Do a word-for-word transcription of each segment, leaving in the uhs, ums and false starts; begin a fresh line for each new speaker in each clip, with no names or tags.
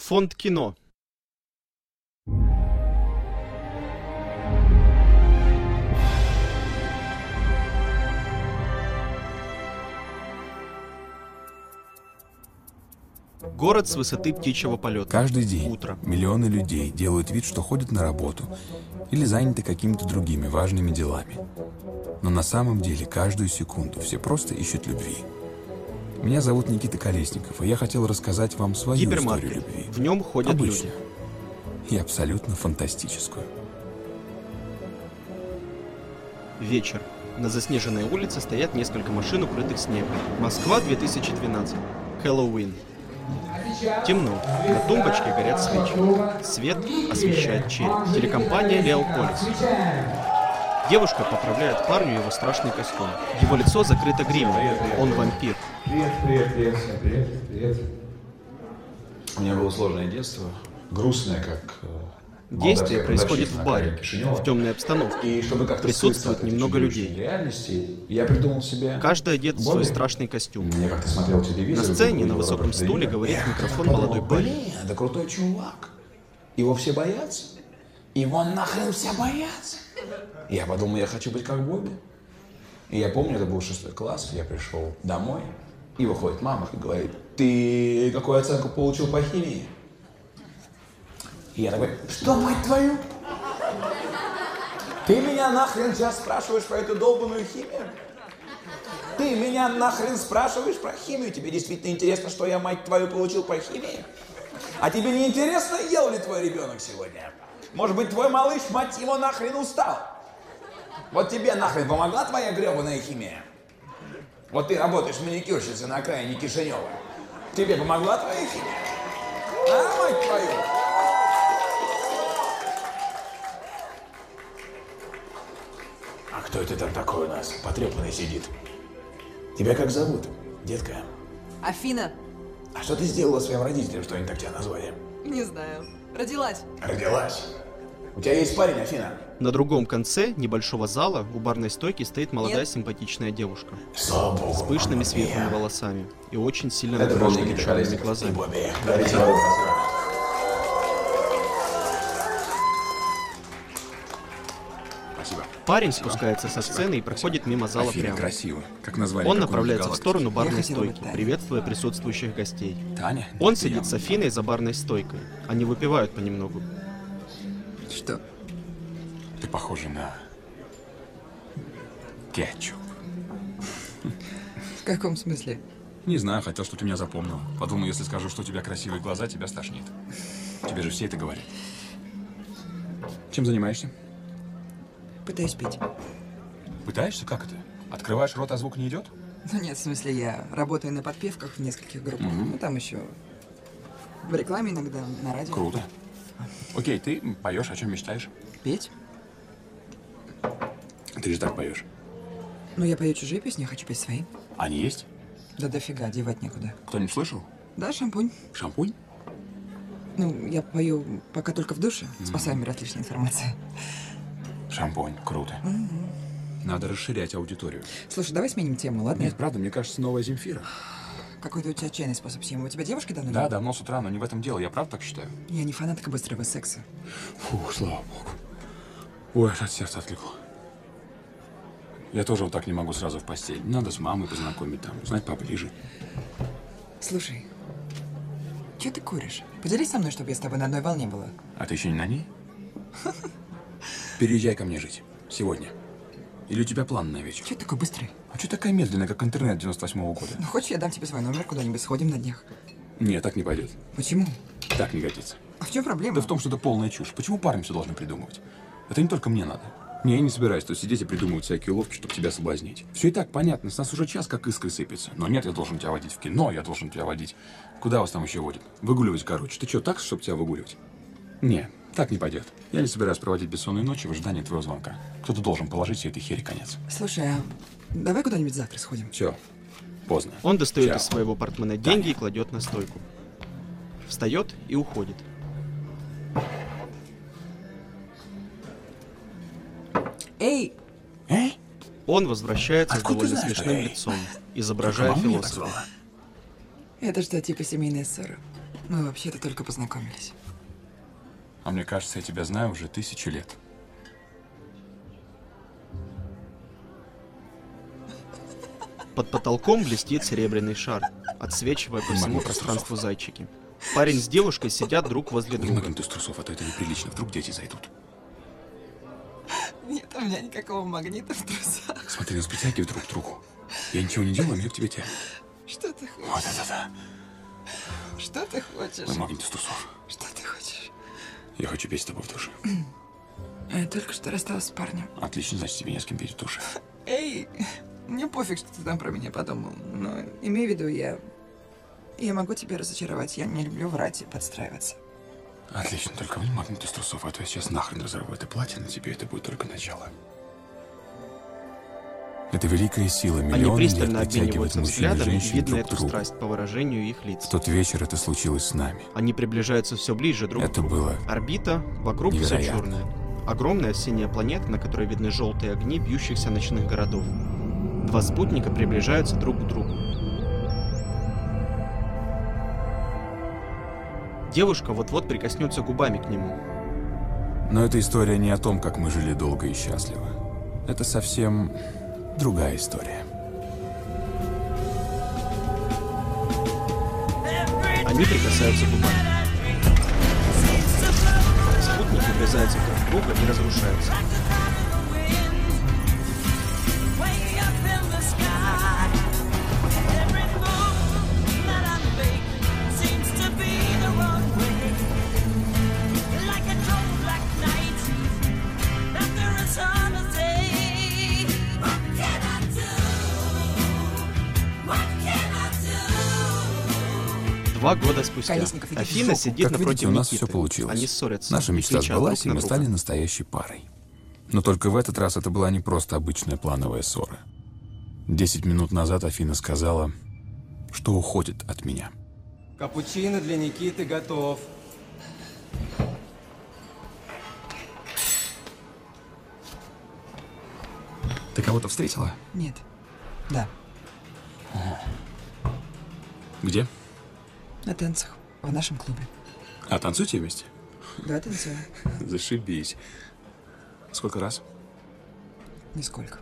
Фонд кино. Город с высоты птичьего полета.
Каждый день
Утро.
миллионы людей делают вид, что ходят на работу или заняты какими-то другими важными делами. Но на самом деле каждую секунду все просто ищут любви. Меня зовут Никита Колесников, и я хотел рассказать вам свою историю любви.
В нем ходят
Обычную.
люди.
И абсолютно фантастическую.
Вечер. На заснеженной улице стоят несколько машин, укрытых снегом. Москва, две тысячи двенадцать. Хэллоуин. Темно. На тумбочке горят свечи. Свет освещает череп. Телекомпания Леополис. Девушка поправляет парню его страшный костюм. Его лицо закрыто гримом. Он вампир.
Привет, привет, привет, всем привет, привет. У меня было сложное детство, грустное, как...
Действие происходит в баре, в темной обстановке.
И чтобы как-то
Присутствует немного людей.
Реальности, я придумал себе...
Каждый одет в свой страшный костюм.
Я как-то смотрел телевизор.
На сцене на высоком стуле говорит в микрофон молодой парень.
Блин, это крутой чувак. Его все боятся. Его нахрен все боятся. Я подумал, я хочу быть как Бобби. И я помню, это был шестой класс, я пришел домой, и выходит мама и говорит: ты какую оценку получил по химии? И я такой: что, мать твою? Ты меня нахрен сейчас спрашиваешь про эту долбанную химию? Ты меня нахрен спрашиваешь про химию? Тебе действительно интересно, что я, мать твою, получил по химии? А тебе не интересно, ел ли твой ребенок сегодня? Может быть, твой малыш, мать его, нахрен устал? Вот тебе нахрен помогла твоя гребаная химия? Вот ты работаешь маникюрщицей на окраине Кишинева. Тебе помогла твоя химия? А, мать твою? А кто это там такой у нас, потрепанный сидит? Тебя как зовут, детка?
Афина.
А что ты сделала своим родителям, что они так тебя назвали?
Не знаю. Родилась.
Родилась. У тебя есть парень, Афина?
На другом конце небольшого зала у барной стойки стоит молодая
Нет.
симпатичная девушка.
Слава богу.
С пышными
мама
светлыми
мия.
волосами и очень сильно
Это был
накрашенными
Никита
черными
Колесников и
глазами.
Бобби. Давайте его разыграем. Спасибо.
Парень спускается со сцены и проходит мимо зала
Афина
прямо.
красиво, как название
Он
какой-нибудь
направляется в
галактики.
сторону барной
Я хотела быть
стойки,
Таней.
приветствуя присутствующих гостей.
Таня?
Он
Это
сидит
я.
с Афиной за барной стойкой. Они выпивают понемногу.
Что?
Ты похожа на... кетчуп.
В каком смысле?
Не знаю, хотел, чтобы ты меня запомнил. Подумал, если скажу, что у тебя красивые глаза, тебя стошнит. Тебе же все это говорят. Чем занимаешься?
Пытаюсь пить.
Пытаешься? Как это? Открываешь рот, а звук не идет?
Ну нет, в смысле, я работаю на подпевках в нескольких группах.
Мгм.
Ну там еще в рекламе иногда, на радио.
Круто. Окей, ты поешь, о чем мечтаешь?
Петь?
Ты же так поешь.
Ну я пою чужие песни, я хочу петь свои.
Они есть?
Да дофига, девать некуда.
Кто-нибудь слышал?
Да, шампунь.
Шампунь?
Ну, я пою пока только в душе. Спасаю мир от лишней информации.
Шампунь. Круто. Надо расширять аудиторию.
Слушай, давай сменим тему, ладно?
Нет, правда, мне кажется, новая Земфира.
Какой-то у тебя отчаянный способ съема. У тебя девушки давно
Да,
нет?
давно с утра, но не в этом дело. Я правда так считаю?
Я не фанатка быстрого секса.
Фу, слава богу. Ой, аж от сердца отлегло. Я тоже вот так не могу сразу в постель. Надо с мамой познакомить там, узнать поближе.
Слушай, что ты куришь? Поделись со мной, чтобы я с тобой на одной волне была.
А ты еще не на ней? Переезжай ко мне жить. Сегодня. Или у тебя план на вечер?
Че ты такой быстрый?
А что такая медленная, как интернет девяносто восьмого года?
Ну, хочешь, я дам тебе свой номер, куда-нибудь сходим на днях?
Нет, так не пойдет.
Почему?
Так не годится.
А в чем проблема?
Да в том, что это полная чушь. Почему парни все должны придумывать? Это не только мне надо. Не, я не собираюсь тут сидеть и придумывать всякие уловки, чтобы тебя соблазнить. Все и так понятно, с нас уже час как искры сыпется. Но нет, я должен тебя водить в кино, я должен тебя водить. Куда вас там еще водят? Выгуливать, короче. Ты что, так, чтобы тебя выгуливать? Не, так не пойдет. Я не собираюсь проводить бессонные ночи в ожидании твоего звонка. Кто-то должен положить всей этой хери конец.
Слушай, а давай куда-нибудь завтра сходим?
Все, поздно.
Он достает
Чао.
из своего портмоне деньги и кладет на стойку. Встает и уходит.
Эй!
Эй?
Он возвращается с
Откуда ты
довольно
знаешь,
смешным
что я-
лицом, изображая
Мама меня так
философа.
звала.
Это что, типа семейная ссора? Мы вообще-то только познакомились.
А мне кажется, я тебя знаю уже тысячи лет.
Под потолком блестит серебряный шар, отсвечивая по всему пространству зайчики. Парень с девушкой сидят друг возле
Не
друга.
магнит из трусов, а то это неприлично. Вдруг дети зайдут.
Нет у меня никакого магнита в трусах.
Смотри, нас притягивают друг к другу. Я ничего не делаю, а меня к тебе тянет.
Что ты хочешь?
Вот это да.
Что ты хочешь?
Мой магнит из трусов.
Что ты хочешь?
Я хочу петь с тобой в душе.
Я только что рассталась с парнем.
Отлично, значит, тебе не с кем петь в душе.
Эй, мне пофиг, что ты там про меня подумал. Но имей в виду, я... Я могу тебя разочаровать. Я не люблю врать и подстраиваться.
Отлично, только мне магнит из трусов, а то я сейчас нахрен разорву это платье на тебе, это будет только начало. Это великая сила.
Они
Миллионы лет
пристально
притягивает
обмениваются
мужчин и
взглядом и
женщин
видно
друг к
эту
другу.
страсть по выражению их лиц.
В тот вечер это случилось с нами.
Они приближаются все ближе друг к
Это
другу.
было
Орбита, вокруг все
невероятно.
черное. Огромная синяя планета, на которой видны желтые огни бьющихся ночных городов. Два спутника приближаются друг к другу. Девушка вот-вот прикоснется губами к нему.
Но эта история не о том, как мы жили долго и счастливо. Это совсем другая история.
Они прикасаются губами. Спутники врезаются друг в друга и разрушаются. Два года спустя
Колесников, иди в
Афина
жопу.
сидит
Как
напротив
видите, у нас
Никиты.
все получилось.
Они ссорятся.
Наша
и
мечта
кричат
сбылась,
друг
и
на
мы
друга.
стали настоящей парой. Но только в этот раз это была не просто обычная плановая ссора. Десять минут назад Афина сказала, что уходит от меня.
Капучино для Никиты готов.
Ты кого-то встретила?
Нет. Да,
Где?
на танцах. В нашем клубе.
А, танцуете вместе?
Да, танцую.
Зашибись. Сколько раз?
Нисколько.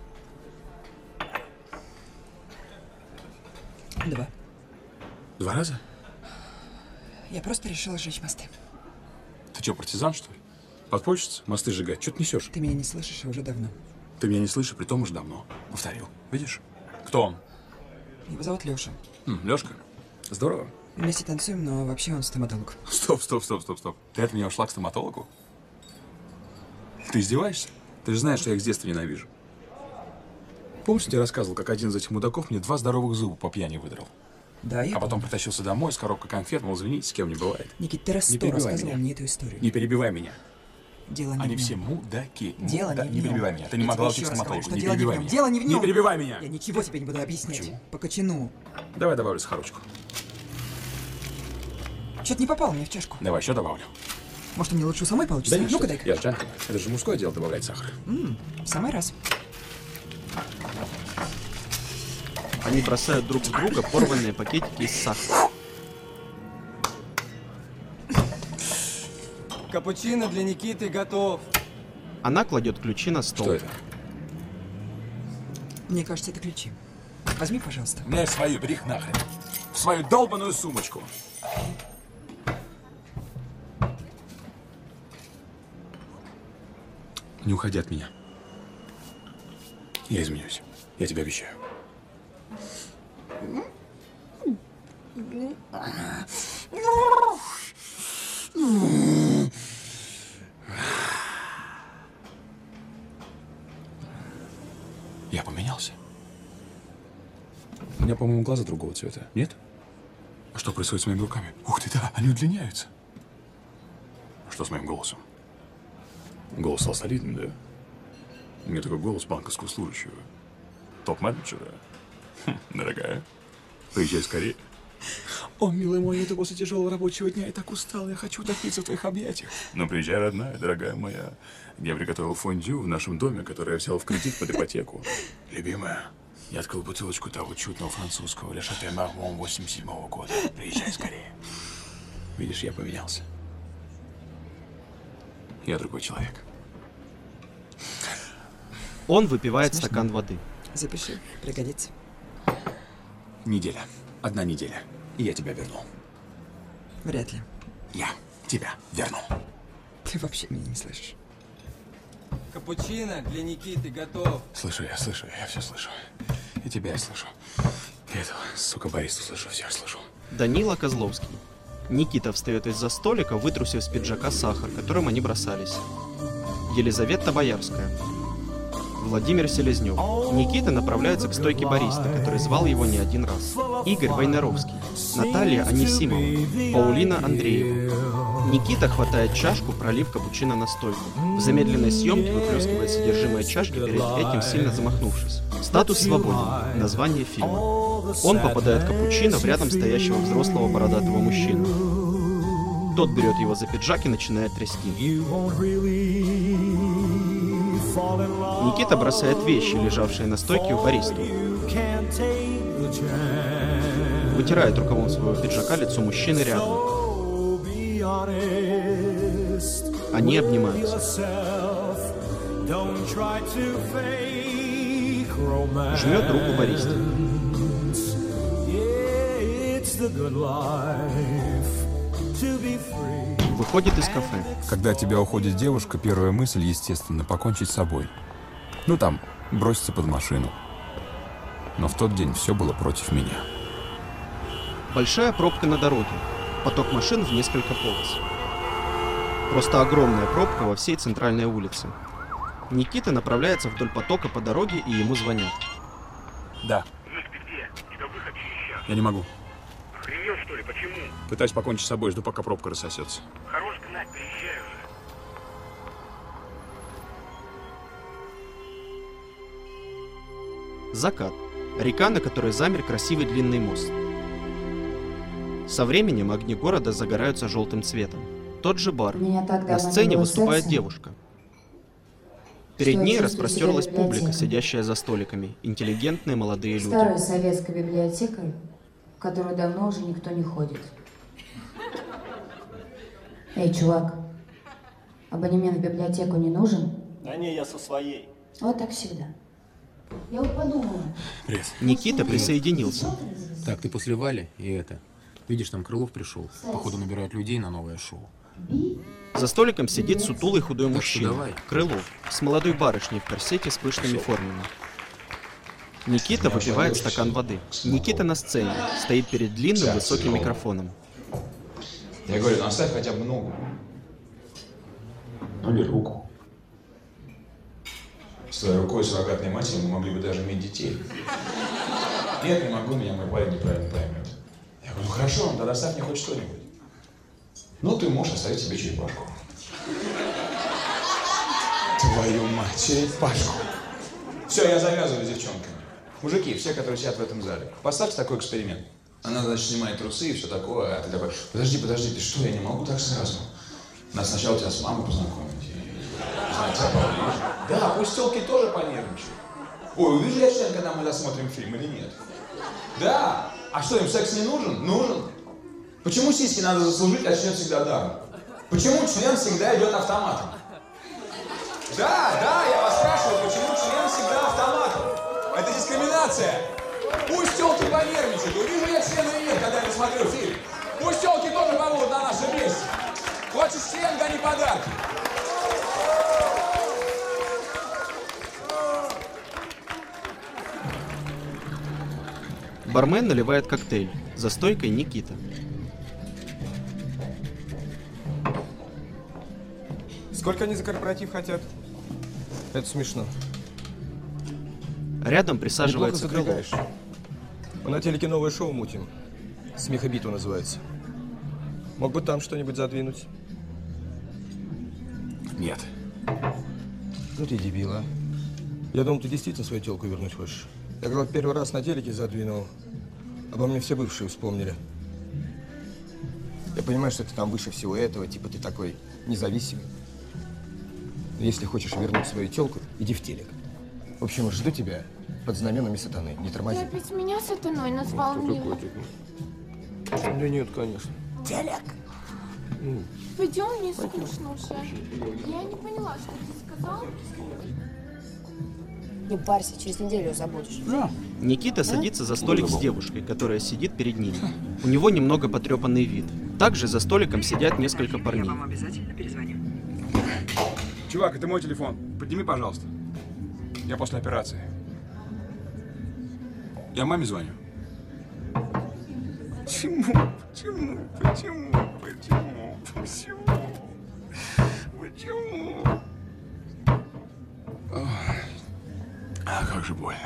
Два.
Два раза?
Я просто решила сжечь мосты.
Ты что, партизан, что ли? Подпольщица? Мосты сжигать? Что ты несешь?
Ты меня не слышишь, и уже давно.
Ты меня не слышишь, при том уж давно. Повторил. Видишь? Кто он?
Его зовут Лёша.
М, Лёшка. Здорово.
Вместе танцуем, но вообще он стоматолог.
Стоп, стоп, стоп, стоп, стоп. Ты от меня ушла к стоматологу? Ты издеваешься? Ты же знаешь, что я их с детства ненавижу. Помнишь, я тебе рассказывал, как один из этих мудаков мне два здоровых зуба по пьяни выдрал?
Да, я
А потом
помню.
притащился домой с коробкой конфет, мол, извините, с кем не бывает.
Никит, ты раз
Не
сто
перебивай
рассказывал
меня.
мне эту историю.
Не перебивай меня.
Дело не
Они
в нем.
все мудаки.
Дело
Муда-
не в
Не
нем.
перебивай меня. Ты не
Я
могла
тебе
уйти к
еще раз говорю,
стоматологу.
что
Не
дело не в
перебивай
нем.
меня.
Дело не в нем.
Не перебивай меня.
Я ничего тебе не буду объяснять.
Почему?
По кочану.
Давай добавлю сахарочку.
Что-то не попало мне в чашку.
Давай, еще добавлю.
Может, мне лучше у самой получится?
Да нет,
Ну-ка,
что ты.
дай-ка.
Я же джентльмен. Это же мужское дело добавлять сахар.
В самый раз.
Они бросают друг в друга порванные пакетики из сахара.
Капучино для Никиты готов.
Она кладет ключи на стол.
Что это?
Мне кажется, это ключи. Возьми, пожалуйста.
У меня есть свою, бери их нахрен. В свою долбаную сумочку. Не уходи от меня. Я изменюсь. Я тебе обещаю. Я поменялся. У меня, по-моему, глаза другого цвета. Нет? А что происходит с моими руками? Ух ты, да, они удлиняются. А что с моим голосом? Голос стал солидным, да? У меня такой голос банковского служащего. Топ-менеджера. Хм, дорогая, приезжай скорее. О, милый мой, это после тяжелого рабочего дня. Я так устал, я хочу утопиться в твоих объятиях. Ну, приезжай, родная, дорогая моя. Я приготовил фондю в нашем доме, который я взял в кредит под ипотеку. Любимая, я открыл бутылочку того чудного французского Ле Шате Мармон восемьдесят седьмого года. Приезжай скорее. Видишь, я поменялся. Я другой человек.
Он выпивает стакан воды.
Запиши, пригодится.
Неделя. Одна неделя. И я тебя вернул.
Вряд ли.
Я тебя вернул.
Ты вообще меня не слышишь.
Капучино для Никиты готов.
Слышу я, слышу, я все слышу. И тебя я слышу. И этого, сука, Борису слышу, всех слышу.
Данила Козловский. Никита встает из-за столика, вытрусив с пиджака сахар, которым они бросались. Елизавета Боярская. Владимир Селезнев. Никита направляется к стойке бариста, который звал его не один раз. Игорь Войнаровский. Наталья Анисимова. Паулина Андреева. Никита хватает чашку, пролив капучино на стойку. В замедленной съемке выплескивает содержимое чашки, перед этим сильно замахнувшись. Статус свободен. Название фильма. Он попадает капучино в рядом стоящего взрослого бородатого мужчину. Тот берет его за пиджак и начинает трясти. Никита бросает вещи, лежавшие на стойке у бариста. Вытирает рукавом своего пиджака лицо мужчины рядом. Они обнимаются. Жмет руку бариста. Выходит из кафе.
Когда от тебя уходит девушка, первая мысль, естественно, покончить с собой. Ну там, броситься под машину. Но в тот день все было против меня.
Большая пробка на дороге. Поток машин в несколько полос. Просто огромная пробка во всей центральной улице. Никита направляется вдоль потока по дороге, и ему звонят.
Да. Я не могу.
Охренел, что ли? Почему?
Пытаюсь покончить с собой, жду, пока пробка рассосется.
Хорош гнать, приезжай уже.
Закат. Река, на которой замер красивый длинный мост. Со временем огни города загораются желтым цветом. Тот же бар. На сцене выступает девушка. Перед ней распростерлась публика, сидящая за столиками. Интеллигентные молодые люди.
Старая советская библиотека, в которую давно уже никто не ходит. Эй, чувак, абонемент в библиотеку не нужен?
Да не, я со своей.
Вот так всегда. Я вот подумала.
Привет.
Никита присоединился.
Так, ты после Вали и это. Видишь, там Крылов пришел. Походу набирают людей на новое шоу.
За столиком сидит сутулый худой
Так что
мужчина.
давай.
Крылов. С молодой барышней в корсете с пышными формами. Никита выпивает стакан воды. Никита на сцене. Стоит перед длинным высоким микрофоном.
Я говорю, ну оставь хотя бы ногу. Ну или руку. С твоей рукой суррогатной матерью мы могли бы даже иметь детей. Нет, не могу, меня мой парень неправильно поймет. Я говорю, ну хорошо, тогда оставь мне хоть что-нибудь. Ну, ты можешь оставить себе черепашку. Твою мать, черепашку. Все, я завязываю с девчонками. Мужики, все, которые сидят в этом зале, поставьте такой эксперимент. Она, значит, снимает трусы и все такое, а ты такой, подожди, подожди, ты что, я не могу так сразу. Надо сначала тебя с мамой познакомить. И, знать тебя поближе. Да, пусть телки тоже понервничают. Ой, увижу я член, когда мы досмотрим фильм или нет? Да. А что, им секс не нужен? Нужен. Почему сиськи надо заслужить, а член всегда даром? Почему член всегда идет автоматом? Да, да, я вас спрашиваю, почему член всегда автоматом? Это дискриминация. Пусть телки понервничают. Увижу я член или нет, когда я посмотрю фильм. Пусть телки тоже побудут на нашем месте. Хочешь член, да не подарки.
Бармен наливает коктейль. За стойкой Никита.
Сколько они за корпоратив хотят? Это смешно.
Рядом
Неплохо
присаживается Крылов.
задвигаешь. Мы на телеке новое шоу мутим. Смех и битва называется. Мог бы там что-нибудь задвинуть?
Нет.
Ну ты дебил, а. Я думал, ты действительно свою телку вернуть хочешь. Я когда первый раз на телеке задвинул, обо мне все бывшие вспомнили. Я понимаю, что ты там выше всего этого, типа ты такой независимый. Но если хочешь вернуть свою телку, иди в телек. В общем, жду тебя под знаменами сатаны. Не тормози.
Ты опять меня сатаной назвал мне?
Да нет, конечно.
Телек.
Пойдем, мне скучно уже. Я не поняла, что ты сказал.
Не парься, через неделю забудешь.
Никита садится за столик с девушкой, которая сидит перед ним. У него немного потрепанный вид. Также за столиком сидят несколько парней.
Я вам обязательно перезвоню.
Чувак, это мой телефон. Подними, пожалуйста. Я после операции. Я маме звоню. Почему? Почему? Почему? Почему? Почему? Почему? Ой. А как же больно.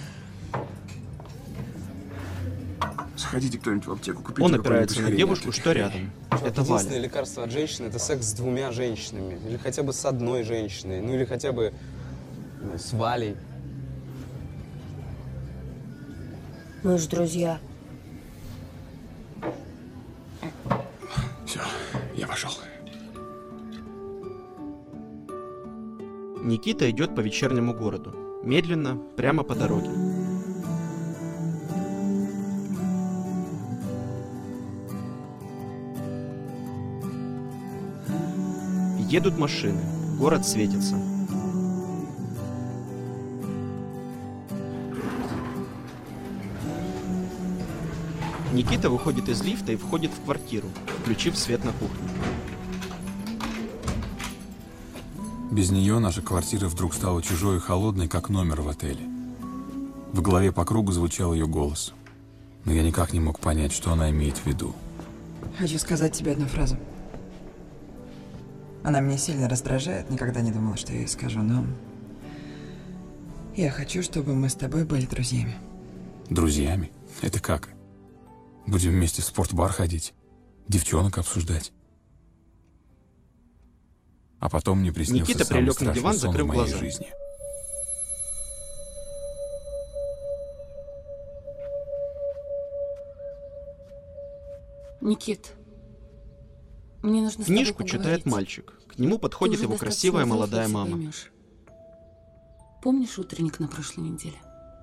Сходите кто-нибудь в аптеку, купите.
Он опирается на девушку, что рядом. Это
Единственное
Валя.
лекарство от женщины — это секс с двумя женщинами. Или хотя бы с одной женщиной. Ну или хотя бы ну, с Валей.
Мы же друзья.
Все, я пошел.
Никита идет по вечернему городу. Медленно, прямо по дороге. Едут машины. Город светится. Никита выходит из лифта и входит в квартиру, включив свет на кухне.
Без нее наша квартира вдруг стала чужой и холодной, как номер в отеле. В голове по кругу звучал ее голос. Но я никак не мог понять, что она имеет в виду.
Хочу сказать тебе одну фразу. Она меня сильно раздражает, никогда не думала, что я ей скажу, но... Я хочу, чтобы мы с тобой были друзьями.
Друзьями? Это как? Будем вместе в спортбар ходить, девчонок обсуждать. А потом мне приснился
Никита
самый
прилег на
страшный
диван,
сон
закрыв
в моей
глаза.
жизни.
Никит, мне нужно с тобой
Книжку читает
поговорить.
мальчик. К нему подходит
Ты уже
его красивая
достаточно
молодая
взрослый,
мама.
поймешь. Помнишь утренник на прошлой неделе?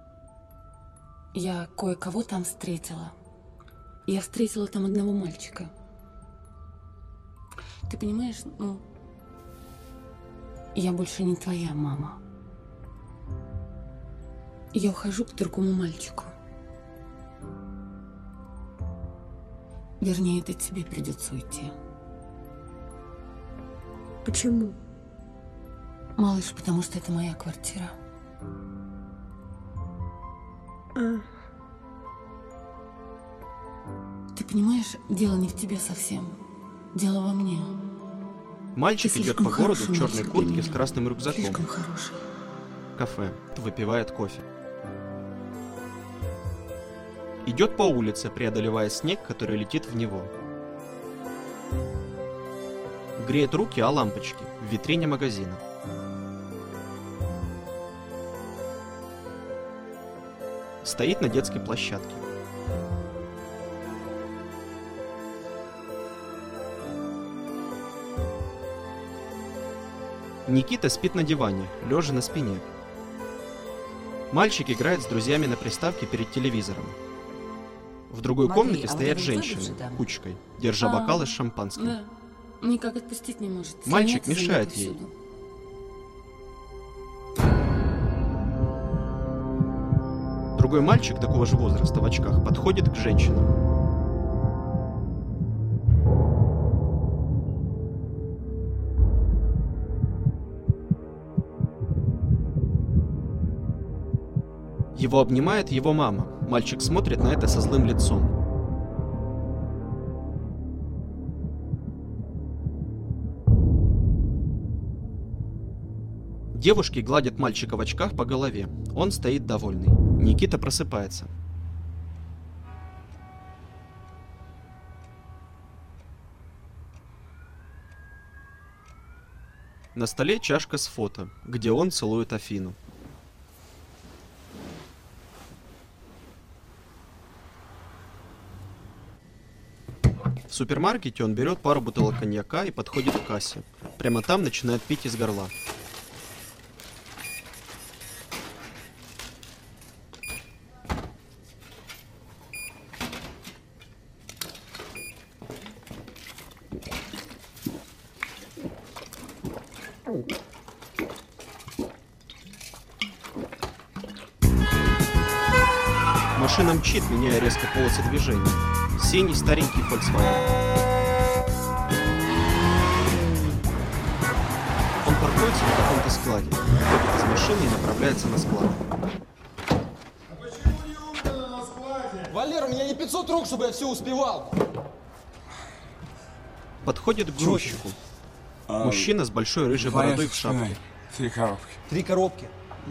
Я кое-кого там встретила. Я встретила там одного мальчика. Ты понимаешь, ну... Я больше не твоя мама. Я ухожу к другому мальчику. Вернее, это тебе придется уйти.
Почему?
Малыш, потому что это моя квартира.
А.
Ты понимаешь, дело не в тебе совсем. Дело во мне.
Мальчик
Ты
идет
слишком
по городу в
хороший
черной
мальчик
куртке
для
с
меня.
красным рюкзаком.
Слишком хороший.
Кафе. Выпивает кофе. Идет по улице, преодолевая снег, который летит в него. Греет руки о лампочки в витрине магазина. Стоит на детской площадке. Никита спит на диване, лежа на спине. Мальчик играет с друзьями на приставке перед телевизором. В другой
Матвей,
комнате
а вот
стоят
это
женщины,
выдержи там?
кучкой, держа
А,
бокалы с шампанским.
Да. Никак отпустить не может.
Мальчик
Слоняется
мешает
за мной
ей.
повсюду.
Другой мальчик такого же возраста в очках подходит к женщинам. Его обнимает его мама. Мальчик смотрит на это со злым лицом. Девушки гладят мальчика в очках по голове. Он стоит довольный. Никита просыпается. На столе чашка с фото, где он целует Афину. В супермаркете он берет пару бутылок коньяка и подходит к кассе. Прямо там начинает пить из горла. Машина мчит, меняя резко полосы движения. Синий старенький Volkswagen. Он паркуется на каком-то складе, выходит из машины и направляется на склад.
Валер, у меня не пятьсот рук, чтобы я все успевал.
Подходит к грузчику.
А,
Мужчина с большой рыжей бородой в шапке.
Три коробки.
Три коробки.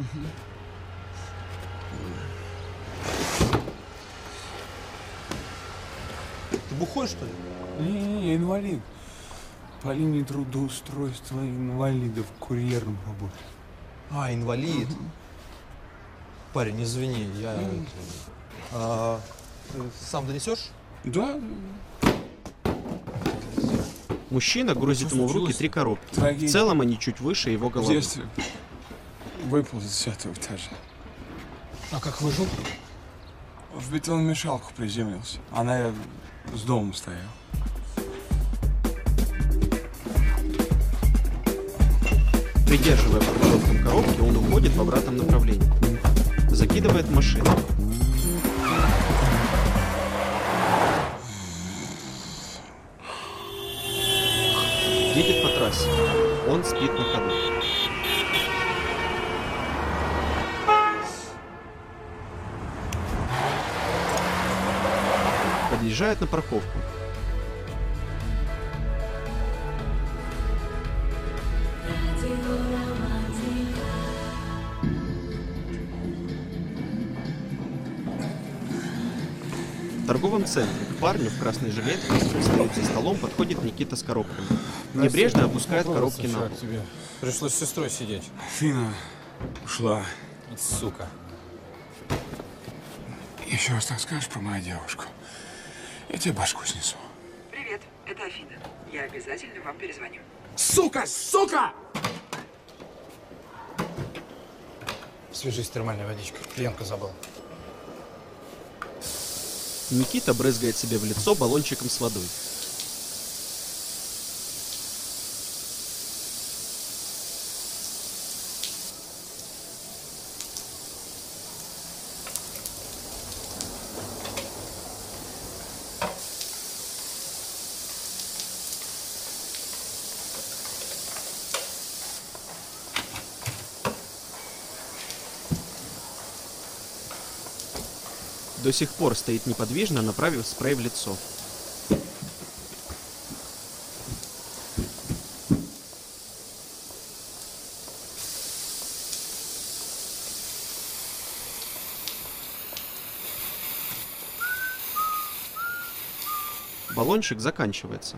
Ты бухой, что ли?
Не-не-не, я инвалид. По линии трудоустройства инвалидов курьером работаю.
А, инвалид. Парень, извини, я... А, ты сам донесешь?
Да.
Мужчина грузит ему в руки три коробки.
Трагедия.
В целом они чуть выше его
В
головы.
детстве выпал с десятого этажа.
А как выжил?
В бетономешалку приземлился. Она рядом с домом стояла.
Придерживая подбородком коробки, он уходит в обратном направлении. Закидывает в машину. Едет по трассе. Он спит на ходу. Подъезжает на парковку. В торговом центре к парню в красной жилетке, который стоит за столом, подходит Никита с коробками. Небрежно опускает коробки на пол.
Тебе пришлось с сестрой сидеть.
Фина ушла.
Сука.
Еще раз так скажешь про мою девушку, я тебе башку снесу.
Привет, это Афина. Я обязательно вам перезвоню.
Сука! Сука!
Свяжись с термальной водичкой. Клиентку забыл.
Никита брызгает себе в лицо баллончиком с водой. До сих пор стоит неподвижно, направив спрей в лицо. Баллончик заканчивается.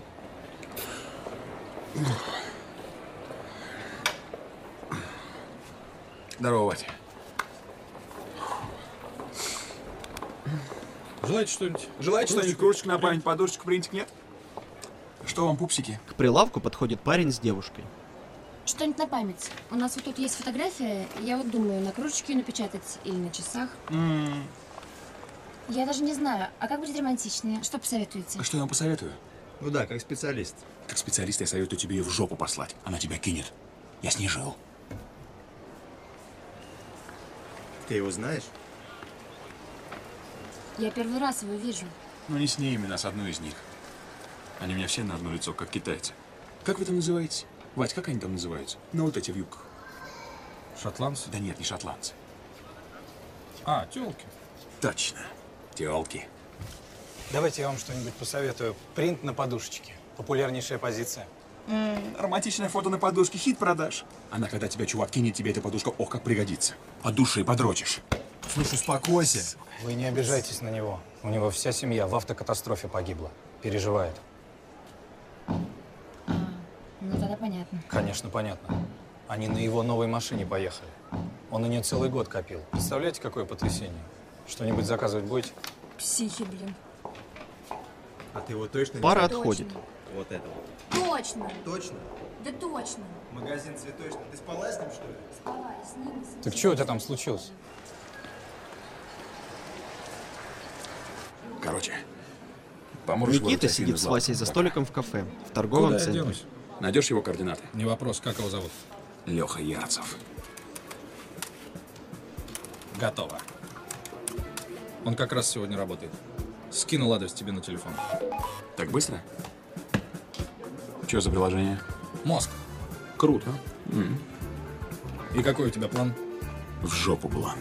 Здорово, Ватя.
Желаете что-нибудь?
Желаете что-нибудь? Кружечку на память, подушечку, принтик нет? Что вам, пупсики?
К прилавку подходит парень с девушкой.
Что-нибудь на память. У нас вот тут есть фотография. Я вот думаю, на кружечке напечатать или на часах.
Mm.
Я даже не знаю. А как будет романтичнее? Что посоветуете?
А что я вам посоветую?
Ну да, как специалист.
Как специалист я советую тебе ее в жопу послать. Она тебя кинет. Я с ней жил.
Ты его знаешь?
Я первый раз его вижу.
Ну не с ней именно, с одной из них. Они у меня все на одно лицо, как китайцы. Как вы там называете? Вать, как они там называются? Ну вот эти в юбках.
Шотландцы?
Да нет, не шотландцы.
А, тёлки.
Точно. Тёлки.
Давайте я вам что-нибудь посоветую. Принт на подушечке. Популярнейшая позиция.
М-м, романтичное фото на подушке, хит продаж. Она, когда тебя чувак кинет, тебе эта подушка, ох, как пригодится. От души подрочишь.
Слушай, успокойся.
Вы не обижайтесь на него. У него вся семья в автокатастрофе погибла. Переживает.
А, ну тогда понятно.
Конечно, понятно. Они на его новой машине поехали. Он на нее целый год копил. Представляете, какое потрясение? Что-нибудь заказывать будете?
Психи, блин.
А ты его точно не
Пара
знаешь?
отходит.
Вот этого.
Точно.
Точно?
Да точно.
Магазин цветочный. Ты спала с ним, что ли?
Спала с ним. с-
Так что у тебя там случилось?
Короче, поможешь
Никита
выручать
сидит
Афину
с
Златку?
Васей за столиком в кафе, в торговом
Куда я
центре.
денусь?
Найдешь его координаты?
Не вопрос, как его зовут?
Леха Ярцев.
Готово. Он как раз сегодня работает. Скинул адрес тебе на телефон.
Так быстро? Что за приложение?
Мозг.
Круто. М.
И какой у тебя план?
В жопу план.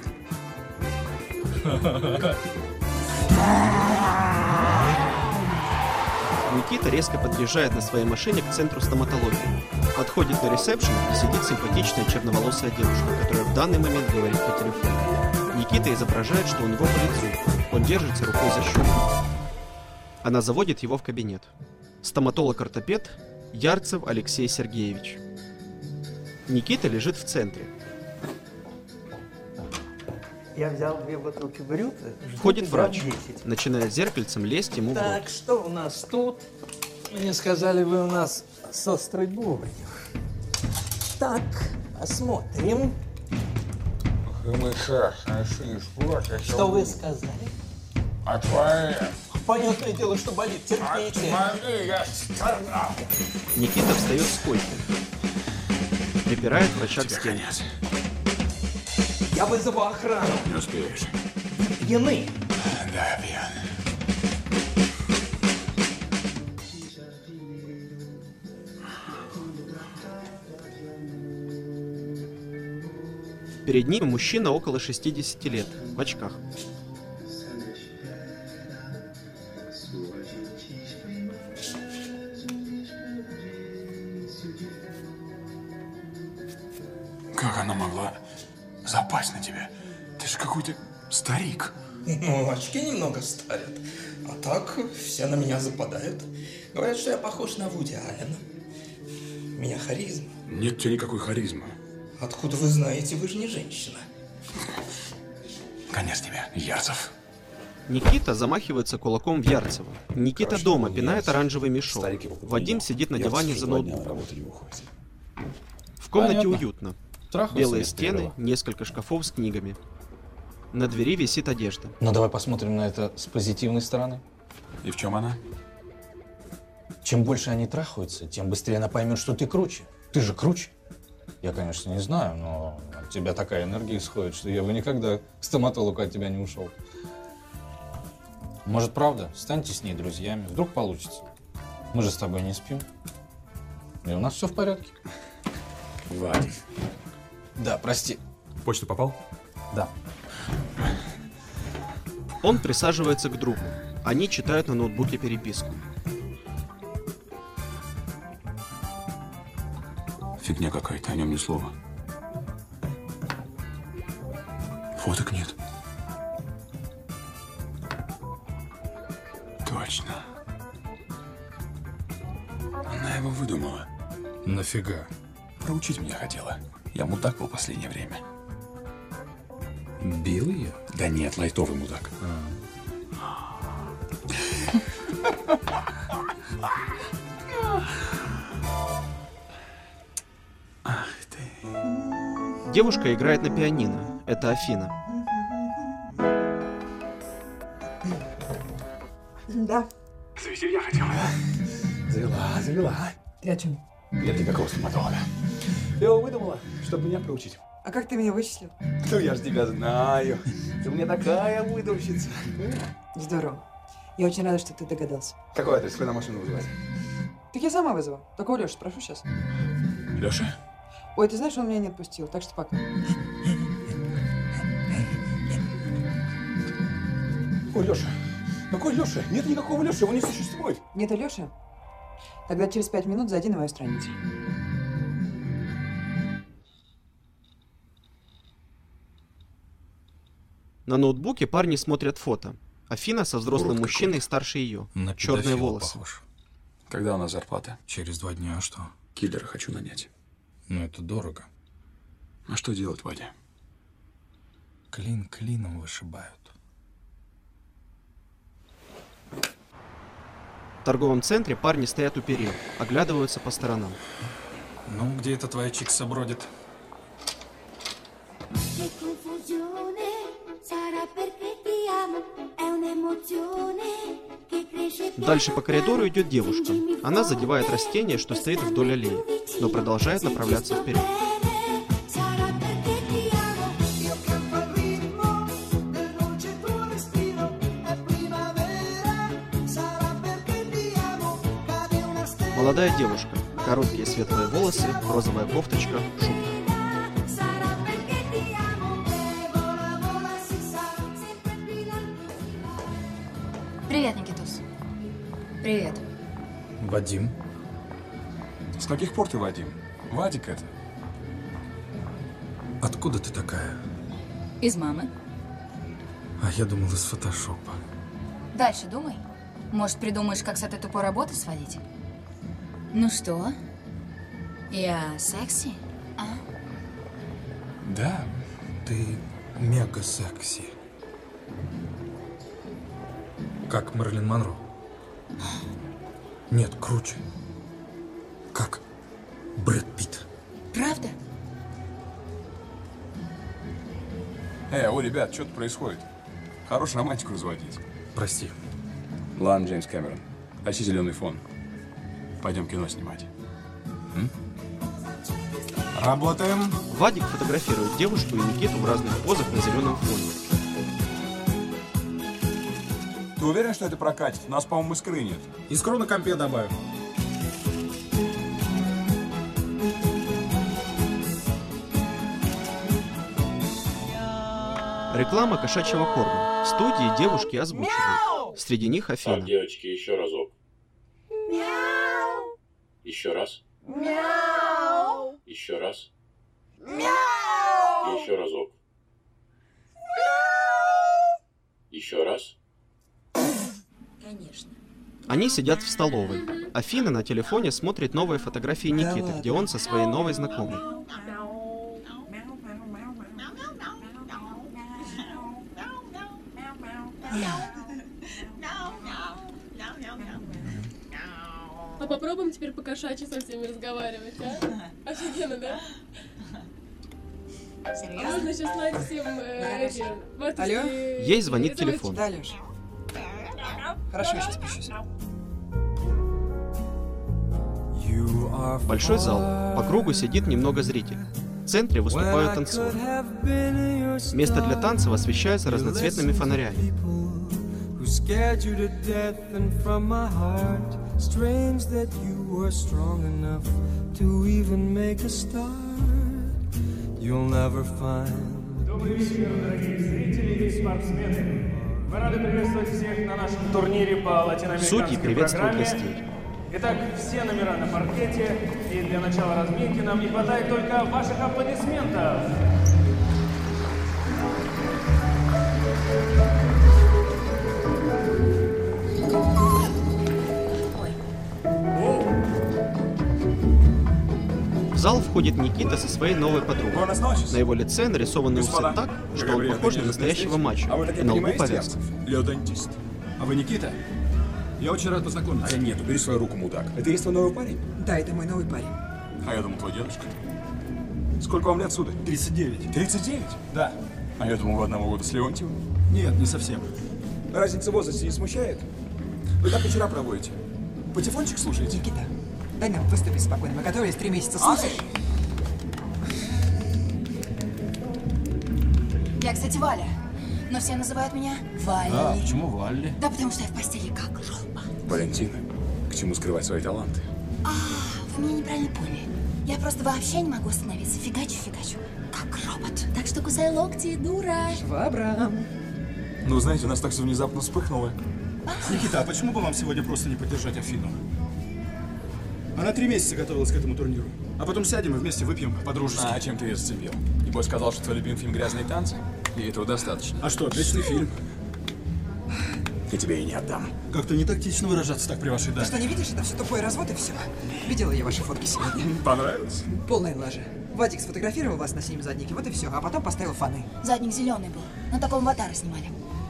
Никита резко подъезжает на своей машине к центру стоматологии. Подходит на ресепшн и сидит симпатичная черноволосая девушка, которая в данный момент говорит по телефону. Никита изображает, что у него болит зуб. Он держится рукой за щеку. Она заводит его в кабинет. Стоматолог-ортопед Ярцев Алексей Сергеевич. Никита лежит в центре.
Я взял две бутылки брюка.
Входит врач, начинает зеркальцем лезть ему в рот.
Так, что у нас тут? Мне сказали, вы у нас с острой болью. Так, посмотрим. Что вы сказали?
Отвали.
Понятное дело, что болит. Терпите.
Отвали, я сказал.
Никита встает с койки. Припирает врача к стене.
Я вызову охрану.
Не успеешь.
Пьяны.
Да, пьян.
Перед ним мужчина около шестидесяти лет, в очках.
Как она могла запасть на тебя? Ты же какой-то старик.
Ну, очки немного старят. А так все на меня западают. Говорят, что я похож на Вуди Аллена. У меня харизма.
Нет у тебя никакой харизмы.
Откуда вы знаете? Вы же не женщина.
Конец тебе, Ярцев.
Никита замахивается кулаком в Ярцева. Никита дома пинает оранжевый мешок. Вадим сидит на диване за ноутбуком. В комнате уютно. Белые стены, несколько шкафов с книгами. На двери висит одежда.
Ну давай посмотрим на это с позитивной стороны.
И в чем она?
Чем больше они трахаются, тем быстрее она поймет, что ты круче. Ты же круче. Я, конечно, не знаю, но от тебя такая энергия исходит, что я бы никогда к стоматологу от тебя не ушел. Может, правда? Станьте с ней друзьями. Вдруг получится. Мы же с тобой не спим. И у нас все в порядке.
Вадик.
Да, прости.
В почту попал?
Да.
Он присаживается к другу. Они читают на ноутбуке переписку.
Фигня какая-то, о нем ни слова. Фоток нет. Точно. Она его выдумала.
Нафига?
Проучить меня хотела. Я мудак был в последнее время.
Бил ее?
Да нет, лайтовый мудак.
Ах ты. Девушка играет на пианино. Это Афина.
Да.
Завести меня хотела.
Завела, завела.
Ты о чем?
Я тебе какого стоматолога?
Ты его выдумала, чтобы меня проучить.
А как ты меня вычислил?
Ну, я же тебя знаю. Ты у меня такая выдумщица.
Здорово. Я очень рада, что ты догадался.
Какой адрес? Куда машину вызывать?
Так я сама вызову. Только у Лёши спрошу сейчас.
Лёша?
Ой, ты знаешь, он меня не отпустил, так что пока.
Ой, Лёша. Какой Лёша? Нет никакого Лёши, его не существует.
Нет, Лёша? Тогда через пять минут зайди на мою страницу.
На ноутбуке парни смотрят фото. Афина со взрослым
Урод
мужчиной
какой-то.
старше ее.
На
Черные
педофила
волосы.
похож.
Когда у нас зарплата?
Через два дня, а что?
Киллера хочу нанять.
Ну, это дорого.
А что делать, Вадя?
Клин клином вышибают.
В торговом центре парни стоят у перил, оглядываются по сторонам.
Ну, где эта твоя чикса бродит?
Che confusione sarà perché ti amo, è un'emozione che cresce
Дальше по коридору идет девушка. Она задевает растение, что стоит вдоль аллеи, но продолжает направляться вперед. Молодая девушка. Короткие светлые волосы, розовая кофточка, шубка.
Привет, Никитос. Привет.
Вадим. С каких пор ты Вадим? Вадик это.
Откуда ты такая?
Из мамы.
А я думал, из фотошопа.
Дальше думай. Может, придумаешь, как с этой тупой работы свалить? Ну что? Я секси? А?
Да, ты мега секси. Как Мэрилин Монро. Нет, круче. Как Брэд Питт.
Правда?
Эй, о, ребят, что тут происходит? Хорош романтику разводить.
Прости.
Ладно, Джеймс Кэмерон, тащи зеленый фон. Пойдем кино снимать. М?
Работаем.
Вадик фотографирует девушку и Никиту в разных позах на зеленом фоне.
Ты уверен, что это прокатит? У нас, по-моему, искры нет.
Искру на компе добавим.
Реклама кошачьего корма. В студии девушки озвучивают. Среди них Афина.
Так, девочки, еще разок.
Мяу.
Еще раз.
Мяу.
Еще раз.
Мяу.
И еще разок. Еще раз.
Конечно.
Они сидят в столовой. Афина на телефоне смотрит новые фотографии Никиты, где он со своей новой знакомой.
А попробуем теперь по-кошачьи со всеми разговаривать, а? Офигенно, да?
Серьезно?
А можно сейчас слать всем э, эти матушки...
Алло?
Ей звонит телефон.
Да, Лёш. Хорошо, я сейчас спущусь.
Большой зал. По кругу сидит немного зрителей. В центре выступают танцоры. Место для танцев освещается разноцветными фонарями.
Добрый вечер, дорогие зрители и спортсмены. Мы рады приветствовать всех на нашем турнире по латиноамериканской
Судьи приветствуют
программе.
гостей.
Итак, все номера на паркете, и для начала разминки нам не хватает только ваших аплодисментов.
В зал входит Никита со своей новой подругой. На его лице нарисованы усы так, что он похож на настоящего мачо, и на лбу повязка.
Лео дантист. А вы Никита? Я очень рад познакомиться. А нет, убери свою руку, мудак. Это и есть твой новый парень?
Да, это мой новый парень.
А я думал, твой дедушка. Сколько вам лет, сударь?
тридцать девять.
тридцать девять?
Да.
А я думал, вы одного года с Леонтьевым.
Нет, не совсем.
Разница в возрасте не смущает? Вы так вечера проводите? Патефончик слушаете?
Никита, дай нам выступить спокойно. Мы готовились три месяца. Слушай.
Я, кстати, Валя. Но все называют меня Валли.
А, почему Валли?
Да потому что я в постели как жопа.
Валентина, к чему скрывать свои таланты?
А, вы меня неправильно поняли. Я просто вообще не могу остановиться. Фигачу, фигачу. Как робот. Так что кусай локти, дура.
Швабра.
Ну, знаете, у нас так все внезапно вспыхнуло.
Никита, а почему бы вам сегодня просто не поддержать Афину? Она три месяца готовилась к этому турниру. А потом сядем и вместе выпьем по-дружески.
А чем ты ее зацепил? Небось сказал, что твой любимый фильм «Грязные танцы»? И этого достаточно.
А что, отличный фильм.
Я тебе и не отдам.
Как-то не тактично выражаться так при вашей
Ты
даме.
что, не видишь? Это все тупой развод и все. Видела я ваши фотки сегодня.
Понравилось?
Полная лажа. Вадик сфотографировал вас на синем заднике, вот и все. А потом поставил фаны.
Задник зеленый был. На таком аватара снимали.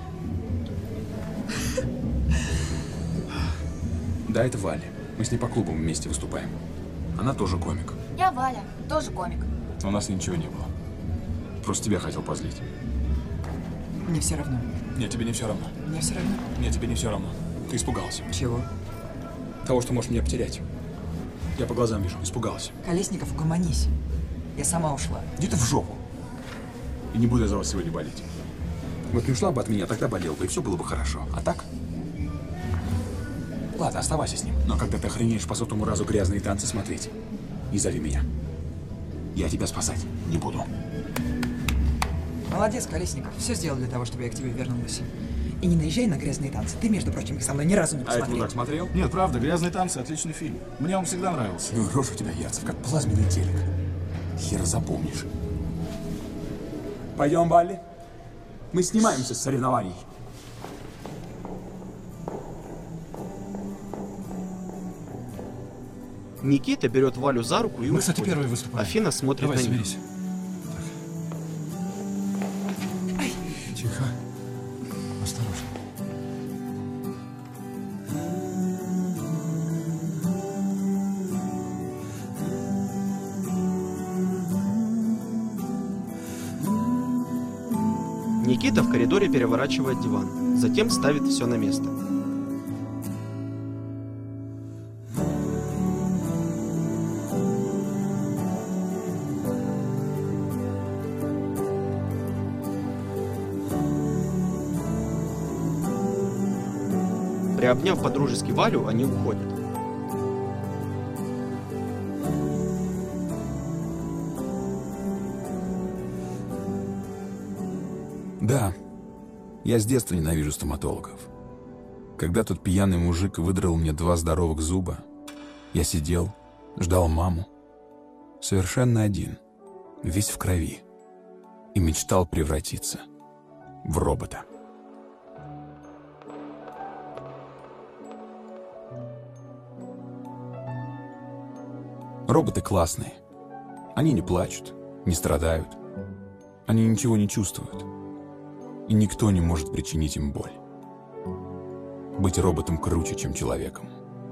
Да, это Валя. Мы с ней по клубам вместе выступаем. Она тоже комик.
Я Валя, тоже комик.
Но у нас ничего не было. Просто тебя хотел позлить.
Мне все равно.
Нет, тебе не все равно.
Мне все равно.
Нет, тебе не все равно. Ты испугался.
Чего?
Того, что можешь меня потерять. Я по глазам вижу, испугался.
Колесников, угомонись. Я сама ушла.
Иди ты в жопу. И не буду я за вас сегодня болеть. Вот не ушла бы от меня, тогда болел бы, и все было бы хорошо. А так? Ладно, оставайся с ним. Но когда ты охренеешь по сотому разу грязные танцы смотреть, и зови меня. Я тебя спасать не буду.
Молодец, Колесников. Все сделал для того, чтобы я к тебе вернулась. И не наезжай на грязные танцы. Ты, между прочим, их со мной ни разу не посмотрел.
А это вот так смотрел?
Нет, правда, «Грязные танцы» — отличный фильм. Мне он всегда нравился.
Ну, рожа у тебя, Ярцев, как плазменный телек. Хер запомнишь. Пойдем, Балли. Мы снимаемся с соревнований.
Никита берет Валю за руку и
Мы,
уходит.
кстати, первые выступаем.
Афина смотрит
Давай,
на них.
соберись. Тихо. Осторожно.
Никита в коридоре переворачивает диван, затем ставит все на место. Приобняв по-дружески Валю, они уходят.
Да, я с детства ненавижу стоматологов. Когда тот пьяный мужик выдрал мне два здоровых зуба, я сидел, ждал маму, совершенно один, весь в крови, и мечтал превратиться в робота. Роботы классные. Они не плачут, не страдают. Они ничего не чувствуют. И никто не может причинить им боль. Быть роботом круче, чем человеком.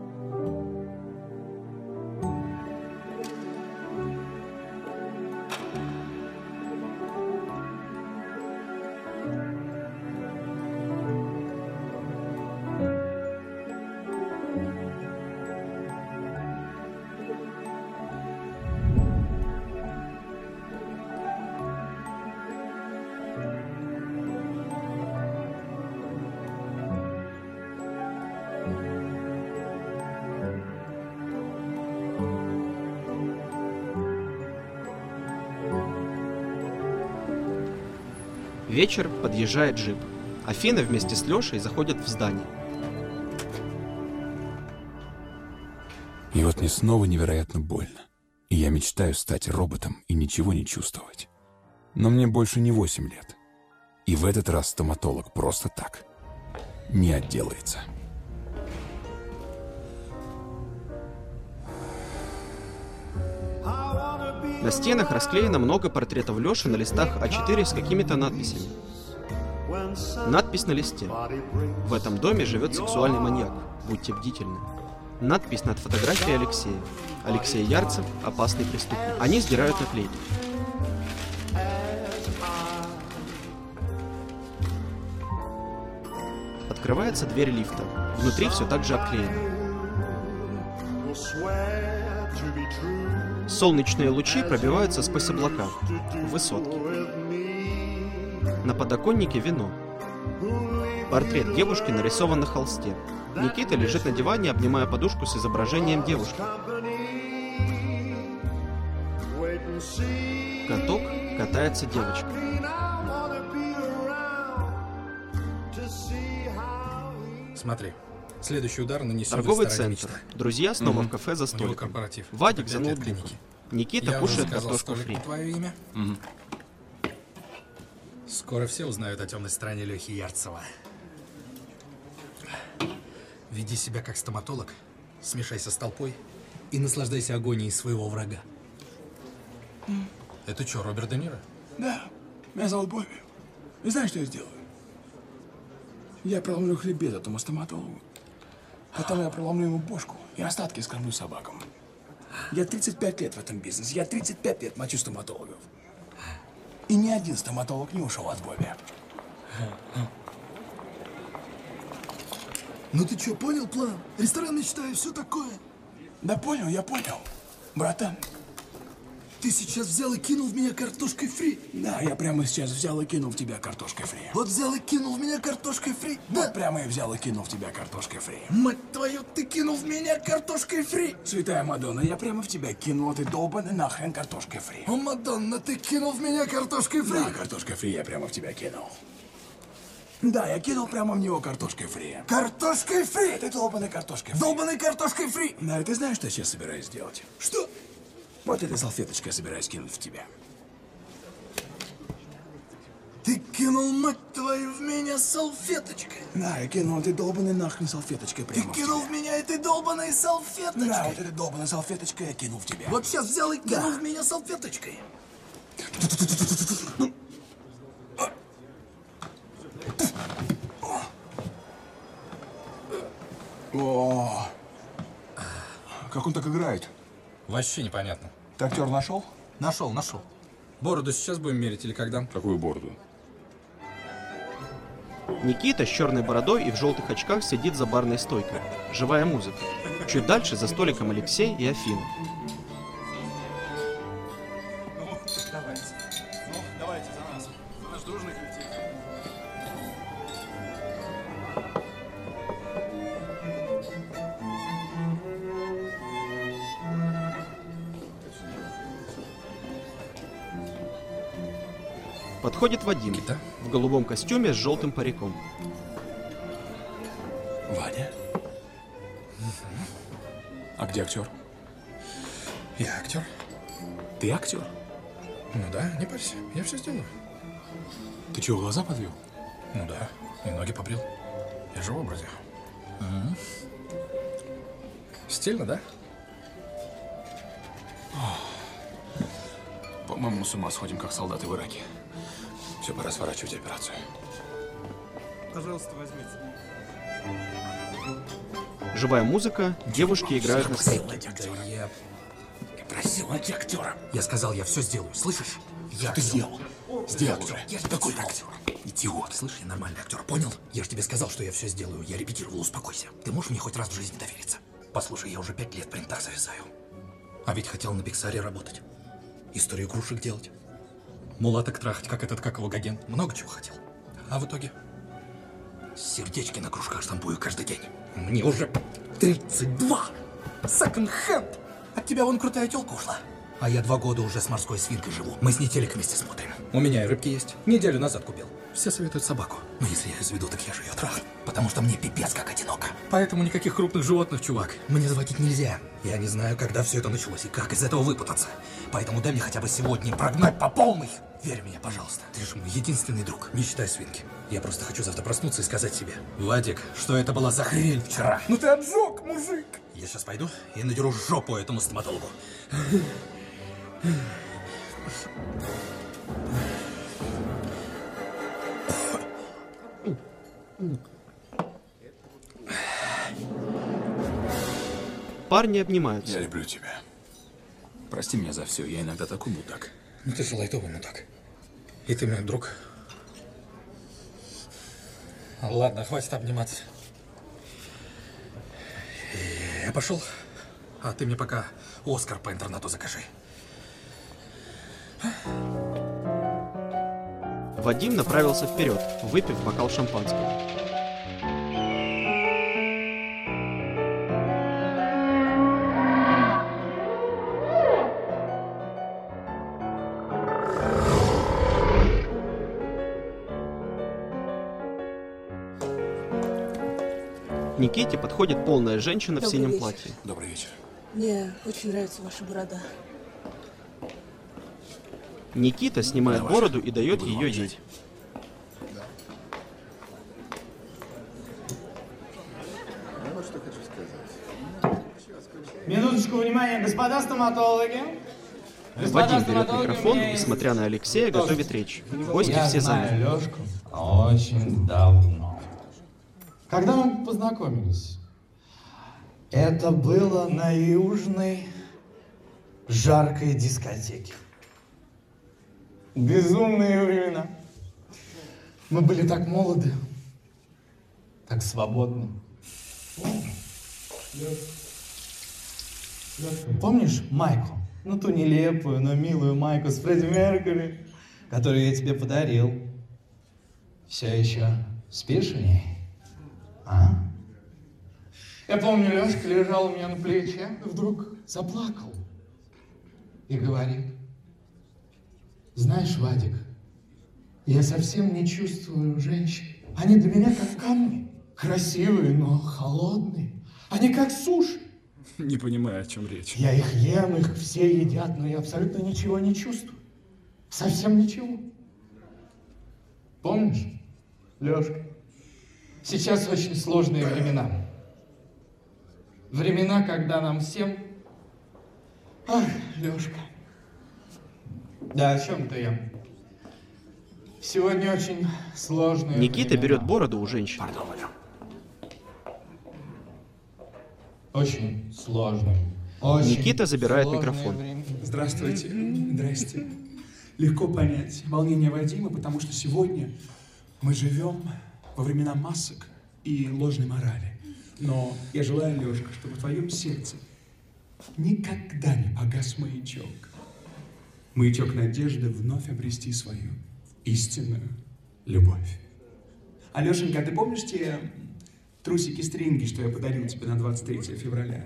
Вечер, подъезжает джип. Афина вместе с Лешей заходят в здание.
И вот мне снова невероятно больно. И я мечтаю стать роботом и ничего не чувствовать. Но мне больше не восемь лет. И в этот раз стоматолог просто так не отделается.
На стенах расклеено много портретов Леши на листах а четыре с какими-то надписями. Надпись на листе: «В этом доме живет сексуальный маньяк. Будьте бдительны». Надпись над фотографией Алексея. Алексей Ярцев – опасный преступник. Они сдирают наклейки. Открывается дверь лифта. Внутри все так же обклеено. Солнечные лучи пробиваются сквозь облака. Высотки. На подоконнике вино. Портрет девушки нарисован на холсте. Никита лежит на диване, обнимая подушку с изображением девушки. Каток катается девочка.
Смотри. Следующий удар нанесен.
Торговый центр. Друзья снова в кафе за столиком.
Корпоратив.
Вадик за ноутбуком. Никита
Я
кушает
уже заказал
картошку
столик
фри.
на твое имя. Скоро все узнают о темной стороне Лехи Ярцева. Веди себя как стоматолог, смешайся с толпой и наслаждайся агонией своего врага.
Mm.
Это что, Роберт Де Ниро?
Да, меня зовут Бобби. И знаешь, что я сделаю? Я проломлю хребет этому стоматологу. Потом я проломлю ему бошку и остатки скормлю собакам. Я тридцать пять лет в этом бизнесе. Я тридцать пять лет мочу стоматологов. И ни один стоматолог не ушел от Бобби.
Ну ты что, понял план? Ресторан мечта и все такое.
Да понял, я понял. Братан.
Ты сейчас взял и кинул в меня картошкой фри?
Да, я прямо сейчас взял и кинул в тебя картошкой фри.
Вот взял и кинул в меня картошкой фри? Да.
Вот прямо и взял и кинул в тебя картошкой фри.
Мать твою, ты кинул в меня картошкой фри?
Святая Мадонна, я прямо в тебя кинул, ты долбаный нахрен картошкой фри.
О, Мадонна, ты кинул в меня картошкой фри?
Да, картошкой фри я прямо в тебя кинул. Да, я кинул прямо в него картошкой фри.
Картошкой фри?
Ты долбаный картошкой фри.
Долбаной картошкой фри?
Да, и ты знаешь, что я сейчас собираюсь сделать?
Что?
Вот этой салфеточкой я собираюсь кинуть в тебя.
Ты кинул, мать твою, в меня салфеточкой?
Да, я кинул этой долбаной нахрен салфеточкой прямо
Ты
в
кинул
тебя.
в меня этой долбаной салфеточкой?
Да, вот этой долбаной салфеточкой я кинул в тебя.
Вот сейчас взял и кинул
Да.
в меня салфеточкой.
О, как он так играет?
Вообще непонятно.
Ты актер нашел?
Нашел, нашел. Бороду сейчас будем мерить или когда?
Какую бороду?
Никита с черной бородой и в желтых очках сидит за барной стойкой. Живая музыка. Чуть дальше за столиком Алексей и Афина.
Давайте. Ну, давайте за нас. За наш дружный коллектив.
Подходит Вадим в голубом костюме с желтым париком.
Ваня? А где актер?
Я актер.
Ты актер?
Ну да, не парься, я все сделаю.
Ты чего, глаза подвел?
Ну да, и ноги побрил. Я же в образе. М. Стильно, да?
По-моему, мы с ума сходим, как солдаты в Ираке. Все, пора сворачивать операцию.
Пожалуйста, возьмите.
Живая музыка, девушки играют на скрипке.
Я просил найти актера. Я сказал, я все сделаю, слышишь? Я ты сделал. Сделал уже. Я какой актер? Идиот. Слышь, я нормальный актер, понял? Я же тебе сказал, что я все сделаю. Я репетировал, успокойся. Ты можешь мне хоть раз в жизни довериться? Послушай, я уже пять лет в принтах зависаю. А ведь хотел на Пиксаре работать. Историю игрушек делать. Мулаток трахать, как этот, как его Гоген. Много чего хотел. А в итоге? Сердечки на кружках штампую каждый день. Мне уже тридцать два. Секонд-хенд. От тебя вон крутая тёлка ушла. А я два года уже с морской свинкой живу. Мы с ней телек вместе смотрим. У меня и рыбки есть. Неделю назад купил. Все советуют собаку. Но если я ее заведу, так я же ее трахну. Потому что мне пипец как одиноко. Поэтому никаких крупных животных, чувак. Мне заводить нельзя. Я не знаю, когда все это началось и как из этого выпутаться. Поэтому дай мне хотя бы сегодня прогнать по полной. Верь мне, пожалуйста. Ты же мой единственный друг. Не считай свинки. Я просто хочу завтра проснуться и сказать себе: Вадик, что это была за хрень вчера? Ну ты отжег, мужик. Я сейчас пойду и надеру жопу этому стоматологу.
Парни обнимаются.
Я люблю тебя. Прости меня за все, я иногда такой мудак.
Ну ты же лайтовый мудак. И ты мой друг. Ладно, хватит обниматься. Я пошел. А ты мне пока Оскар по интернету закажи.
Вадим направился вперед, выпив бокал шампанского. К Никите подходит полная женщина в
Добрый
синем
вечер.
платье.
Добрый вечер.
Мне очень нравится ваша борода.
Никита снимает бороду и дает ее ей.
Вот что хочу сказать.
Минуточку внимания, господа стоматологи.
Вадим берет микрофон и, смотря на Алексея, готовит речь. Гости
Я
все
знаю
заняты.
Лёшку очень давно. Когда мы познакомились? Это было на южной жаркой дискотеке. Безумные времена. Мы были так молоды, так свободны.
Помнишь майку? Ну, ту нелепую, но милую майку с Фредди Меркьюри, которую я тебе подарил. Все еще спишь в ней? А? Я помню, Лёшка лежал у меня на плече, и вдруг заплакал. И говорит: знаешь, Вадик, я совсем не чувствую женщин. Они для меня как камни. Красивые, но холодные. Они как суши.
Не понимаю, о чем речь.
Я их ем, их все едят, но я абсолютно ничего не чувствую. Совсем ничего. Помнишь, Лёшка? Сейчас очень сложные времена. Времена, когда нам всем... Ах, Лёшка. Да, о чем ты я? Сегодня очень сложные
Никита
времена.
берет бороду у женщины.
Очень сложный. Очень
Никита забирает
сложное
микрофон.
время.
Здравствуйте. Здрасте. Легко понять волнение Вадима, потому что сегодня мы живем во времена масок и ложной морали. Но я желаю, Лёшка, чтобы в твоем сердце никогда не погас маячок. Маячок надежды вновь обрести свою истинную любовь. А, Лёшенька, ты помнишь те трусики-стринги, что я подарил тебе на двадцать третье февраля?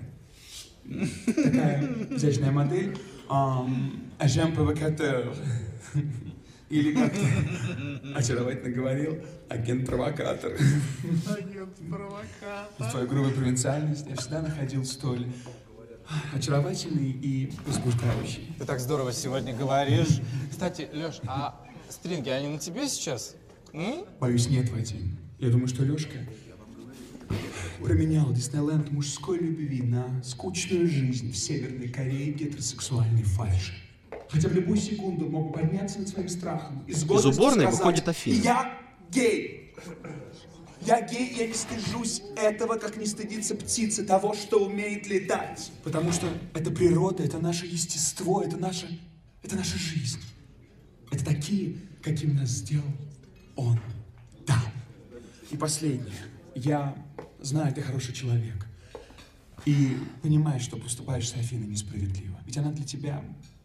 Такая изящная модель. Agent провокатор. Или как очаровательно говорил, агент-провокатор.
Агент-провокатор.
В твою грубую провинциальность я всегда находил столь очаровательный и возбуждающий.
Ты так здорово сегодня говоришь. Кстати, Лёш, а стринги, они на тебе сейчас? М?
Боюсь, нет, Вадим. Я думаю, что Лёшка променял Диснейленд мужской любви на скучную жизнь в Северной Корее гетеросексуальной фальши. Хотя в любую секунду мог бы подняться над своим страхом и с
Из
гордостью
уборной
сказать:
выходит Афина.
я гей! Я гей, и я не стыжусь этого, как не стыдится птица того, что умеет летать. Потому что это природа, это наше естество, это наша, это наша жизнь. Это такие, каким нас сделал он. Да. И последнее. Я знаю, ты хороший человек. И понимаешь, что поступаешь с Афиной несправедливо. Ведь она для тебя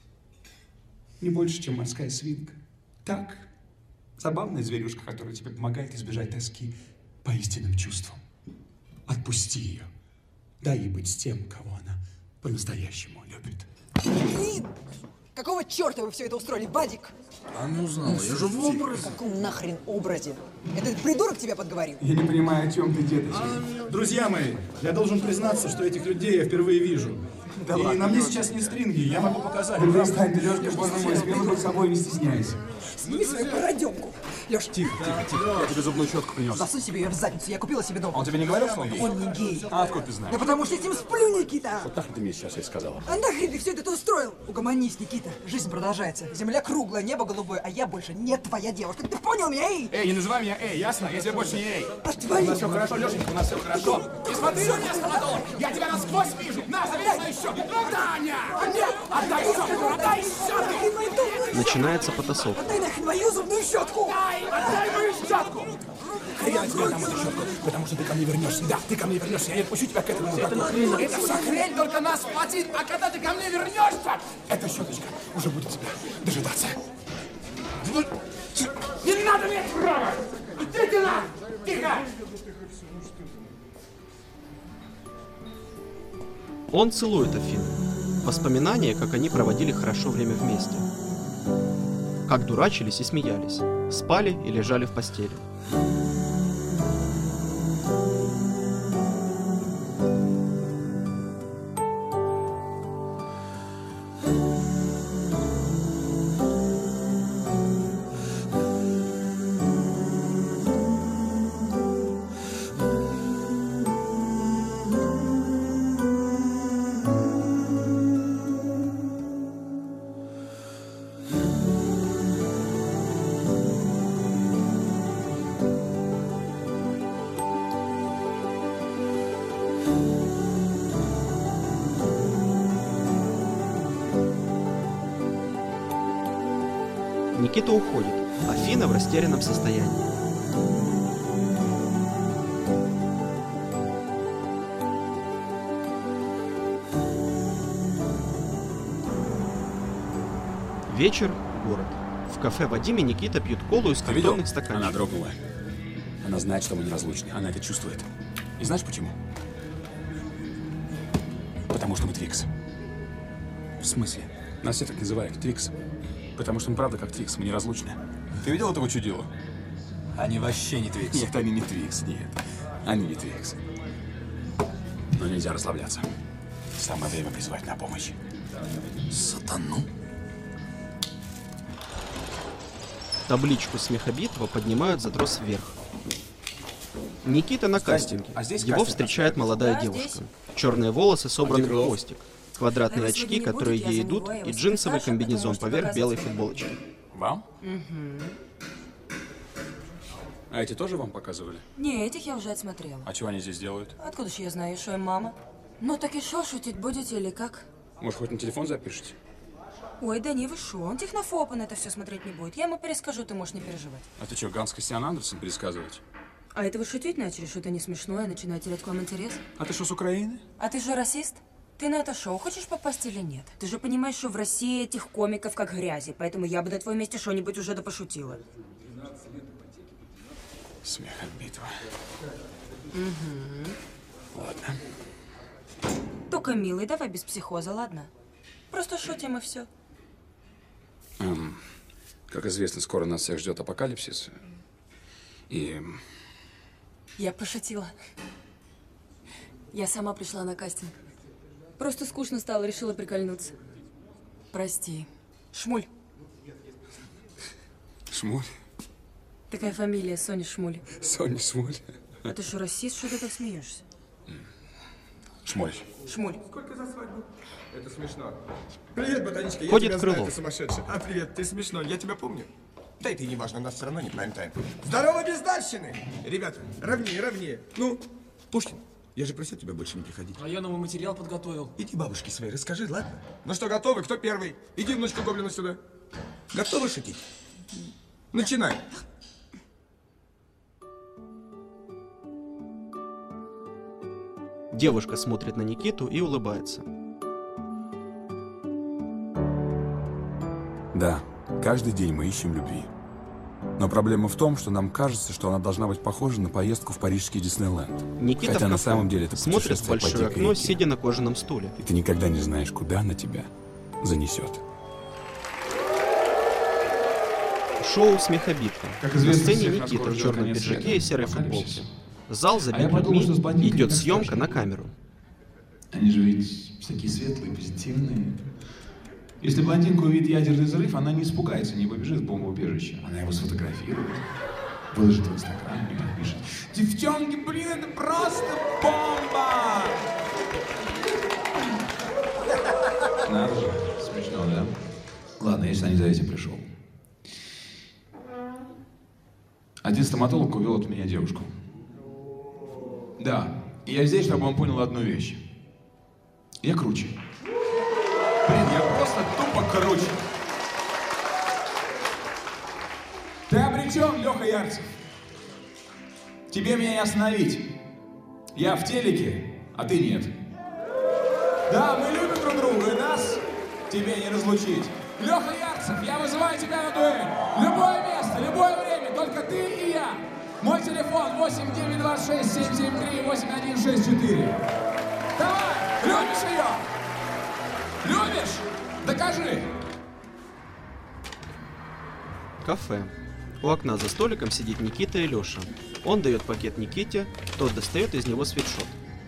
не больше, чем морская свинка. Так, забавная зверюшка, которая тебе помогает избежать тоски по истинным чувствам. Отпусти ее. Дай ей быть с тем, кого она по-настоящему любит.
Блин! Какого черта вы все это устроили, Вадик?
А не узнал, я же в образе.
В каком нахрен образе? Этот придурок тебя подговорил?
Я не понимаю, о чем ты, деточка.
Друзья мои, я должен признаться, что этих людей я впервые вижу.
Да
и
ладно,
на мне
Лёшка.
сейчас не стринги, я могу показать.
Да перестань ты, Лёшка, боже мой, смело хоть собой, не стесняйся.
Сними свою бороденку. Леш,
Тихо, тихо, тихо. Я тебе зубную щетку принес.
засунь себе ее в задницу, я купила себе дома.
Он тебе не говорил, что он гей?
Он не гей.
А откуда ты знаешь?
Да потому что я с ним сплю, Никита!
Вот так ты мне сейчас и сказала.
А нахрен ты все это устроил? Угомонись, Никита. Жизнь продолжается. Земля круглая, небо голубое, а я больше не твоя девушка. Ты понял меня, эй?
Эй, не называй меня эй, ясно? Я тебе больше не эй.
А твои...
У нас все хорошо, Лешенька, у нас все хорошо. Не смотри на меня, стоматолог! Я тебя насквозь вижу! На, забери свою щетку! Таня! Нет! Отдай щетку! Отдай щетку!
Начинается потасовка.
Отдай нахрен мою зубную щетку!
Отдай мою щетку!
Я тебе дам эту щетку, потому что ты ко мне вернешься. Да, ты ко мне вернешься, я не отпущу тебя к этому. Это нахрен.
Это вся хрень только нас платит, а когда ты ко мне вернешься,
Эта щеточка уже будет тебя дожидаться.
не надо меня трогать! Идите на! Тихо!
Он целует Афину. Воспоминания, как они проводили хорошо время вместе. Как дурачились и смеялись. Спали и лежали в постели. Никита уходит. Афина в растерянном состоянии. Вечер, город. В кафе Вадим и Никита пьют колу из картонных стаканчиков.
Она дрогнула. Она знает, что мы неразлучны. Она это чувствует. И знаешь почему? Потому что мы Твикс.
В смысле?
Нас все так называют, Твикс. Потому что мы правда как Твикс, мы неразлучны. Ты видел этого чудилу?
Они вообще не Твикс.
Нет, они не Твикс, нет. Они не Твикс. Но нельзя расслабляться. Самое время призвать на помощь.
Сатану?
Табличку смехобитного поднимают за трос вверх. Никита на кастинге.
А здесь
Его
кастинг
встречает молодая
Да,
девушка.
здесь.
Черные волосы собраны в
Крылов.
хвостик. Квадратные
А
очки,
если не
которые
будет, я
ей
за
идут,
него, я
и
вас
джинсовый
прикажу,
комбинезон
потому что
поверх
показывать
белой
не
футболочки.
Вам?
Угу.
А эти тоже вам показывали?
Не, этих я уже отсмотрела.
А чего они здесь делают?
Откуда ж я знаю, что им мама? Ну так и шо, шутить будете или как?
Может, хоть на телефон запишите?
Ой, да не, вы шо, он технофоб, он это все смотреть не будет. Я ему перескажу, ты можешь не переживать.
А ты что, Ганс Кристиан Андерсон пересказывать?
А это вы шутить начали, что-то не смешное, начинает терять к вам интерес?
А ты что, с Украины?
А ты же расист? Ты на это шоу хочешь попасть или нет? Ты же понимаешь, что в России этих комиков как грязи, поэтому я бы на твоем месте что-нибудь уже да пошутила.
Смехобитва.
Угу.
Ладно.
Только, милый, давай без психоза, ладно? Просто шутим и все.
Эм, как известно, скоро нас всех ждет апокалипсис. И
Я пошутила. Я сама пришла на кастинг. Просто скучно стало, решила прикольнуться. Прости. Шмуль.
Шмуль?
Такая фамилия, Соня Шмуль.
Соня Шмуль.
А ты что, расист, что ты так смеешься?
Шмуль.
Шмуль.
Сколько за свадьбу? Это смешно. Привет, ботаничка, я
Ходит
тебя
Крылов.
знаю, ты сумасшедший. А, привет, ты смешной, я тебя помню. Да это и не важно, у нас все равно не прайм-тайм. Здорово, бездарщины! Ребята, ровнее, ровнее. Ну, Пушкин, я же просил тебя больше не приходить.
А я новый материал подготовил.
Иди бабушке своей расскажи, ладно? Ну что, готовы? Кто первый? Иди, внучка Гоблина, сюда. Готовы шутить? Начинай.
Девушка смотрит на Никиту и улыбается.
Да, каждый день мы ищем любви. Но проблема в том, что нам кажется, что она должна быть похожа на поездку в парижский Диснейленд.
Никита
Хотя
в
на
кафе
самом деле это
смотрит в
путешествие по
большое
дикой
окно,
реке.
сидя на кожаном стуле.
И ты никогда не знаешь, куда она тебя занесет.
Шоу «Смехобитка».
Как
На
известно,
сцене
всех нас
Никита
скоро
в
ждет
черном
конец
пиджаке
света.
и серой
Апокалипсис.
футболке. Зал забит
А я подумал,
людьми,
что с бандитами
идет
так
съемка
страшно.
на камеру.
Они же ведь такие светлые, позитивные. Если блондинка увидит ядерный взрыв, она не испугается, не побежит в бомбоубежище. Она его сфотографирует, выложит в Инстаграм и напишет: девчонки, блин, это просто бомба! Надо же, смешно, да? Ладно, я сюда не за этим пришел. Один стоматолог увел от меня девушку. Да, и я здесь, чтобы он понял одну вещь. Я круче. Блин, я просто тупо круче. Ты обречен, Леха Ярцев. Тебе меня не остановить. Я в телеке, а ты нет. Да, мы любим друг друга, и нас тебе не разлучить. Леха Ярцев, я вызываю тебя на дуэль. Любое место, любое время, только ты и я. Мой телефон восемь девять два шесть семь семь три восемь один шесть четыре. Давай, любишь ее? Любишь? Докажи.
Кафе. У окна за столиком сидит Никита и Леша. Он дает пакет Никите, тот достает из него свитшот.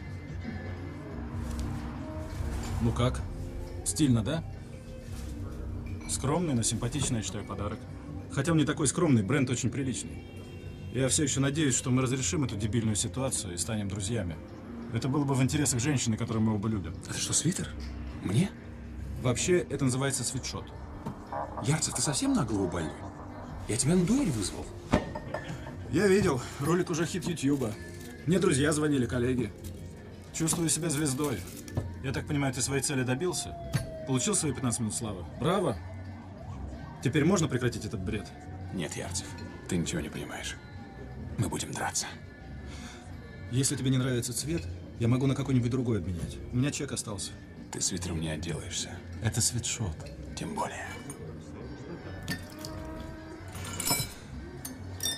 Ну как? Стильно, да? Скромный, но симпатичный, я считаю, подарок. Хотя он не такой скромный, бренд очень приличный. Я все еще надеюсь, что мы разрешим эту дебильную ситуацию и станем друзьями. Это было бы в интересах женщины, которую мы оба любим.
Это что, свитер? Мне?
Вообще, это называется свитшот.
Ярцев, ты совсем на голову больной? Я тебя на дуэль вызвал.
Я видел. Ролик уже хит Ютьюба. Мне друзья звонили, коллеги. Чувствую себя звездой. Я так понимаю, ты своей цели добился? Получил свои пятнадцать минут славы? Браво! Теперь можно прекратить этот бред?
Нет, Ярцев, ты ничего не понимаешь. Мы будем драться.
Если тебе не нравится цвет, я могу на какой-нибудь другой обменять. У меня чек остался.
Ты свитером не отделаешься.
Это свитшот.
Тем более.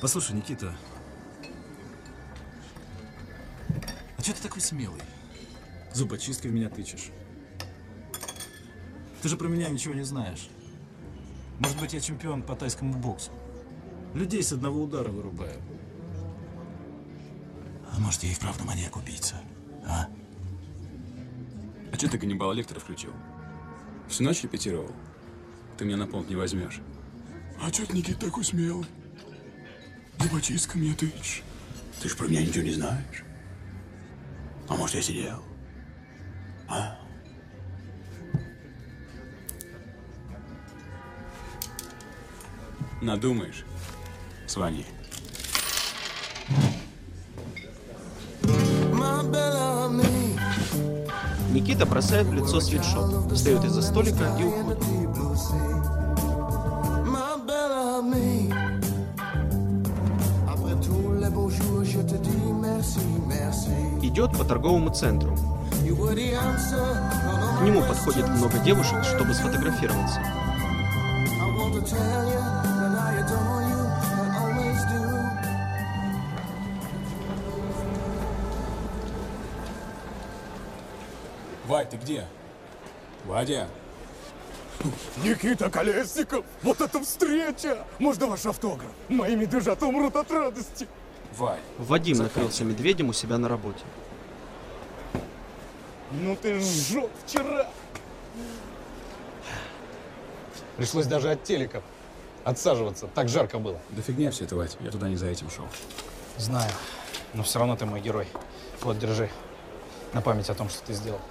Послушай, Никита, а что ты такой смелый? Зубочисткой в меня тычешь. Ты же про меня ничего не знаешь. Может быть, я чемпион по тайскому боксу. Людей с одного удара вырубаю. А может, я и вправду маньяк-убийца, а?
А что ты каннибал Лектора включил? Всю ночь репетировал? Ты меня на понт не возьмешь.
А что ты, Никита, такой смелый? Зубочисткой мне тычешь.
Ты ж про меня ничего не знаешь. А может, я сидел? А? Надумаешь? Звони.
Никита бросает в лицо свитшот, встает из-за столика и уходит. Идет по торговому центру. К нему подходит много девушек, чтобы сфотографироваться.
Вадь, ты где? Вадя?
Никита Колесников, вот это встреча! Можно ваш автограф? Мои медвежата умрут от радости.
Вадь.
Вадим накрылся медведем у себя на работе.
Ну ты сжег вчера.
Пришлось даже от телека отсаживаться, так жарко было.
Да фигня все это, Вадь, я туда не за этим шел.
Знаю, но все равно ты мой герой. Вот, держи, на память о том, что ты сделал.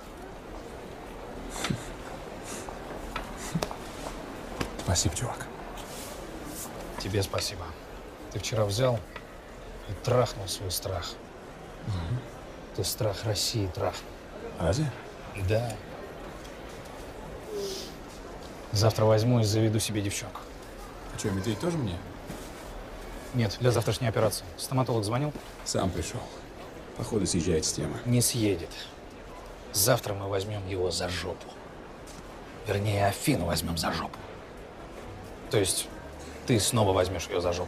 Спасибо, чувак.
Тебе спасибо. Ты вчера взял и трахнул свой страх.
Угу.
Ты страх России трахнул.
Разве?
Да. Завтра возьму и заведу себе девчонку.
А что, медведь тоже мне?
Нет, для завтрашней операции. Стоматолог звонил?
Сам пришел. Походу съезжает с темы.
Не съедет. Завтра мы возьмем его за жопу. Вернее, Афину возьмем за жопу. То есть ты снова возьмешь ее за жопу.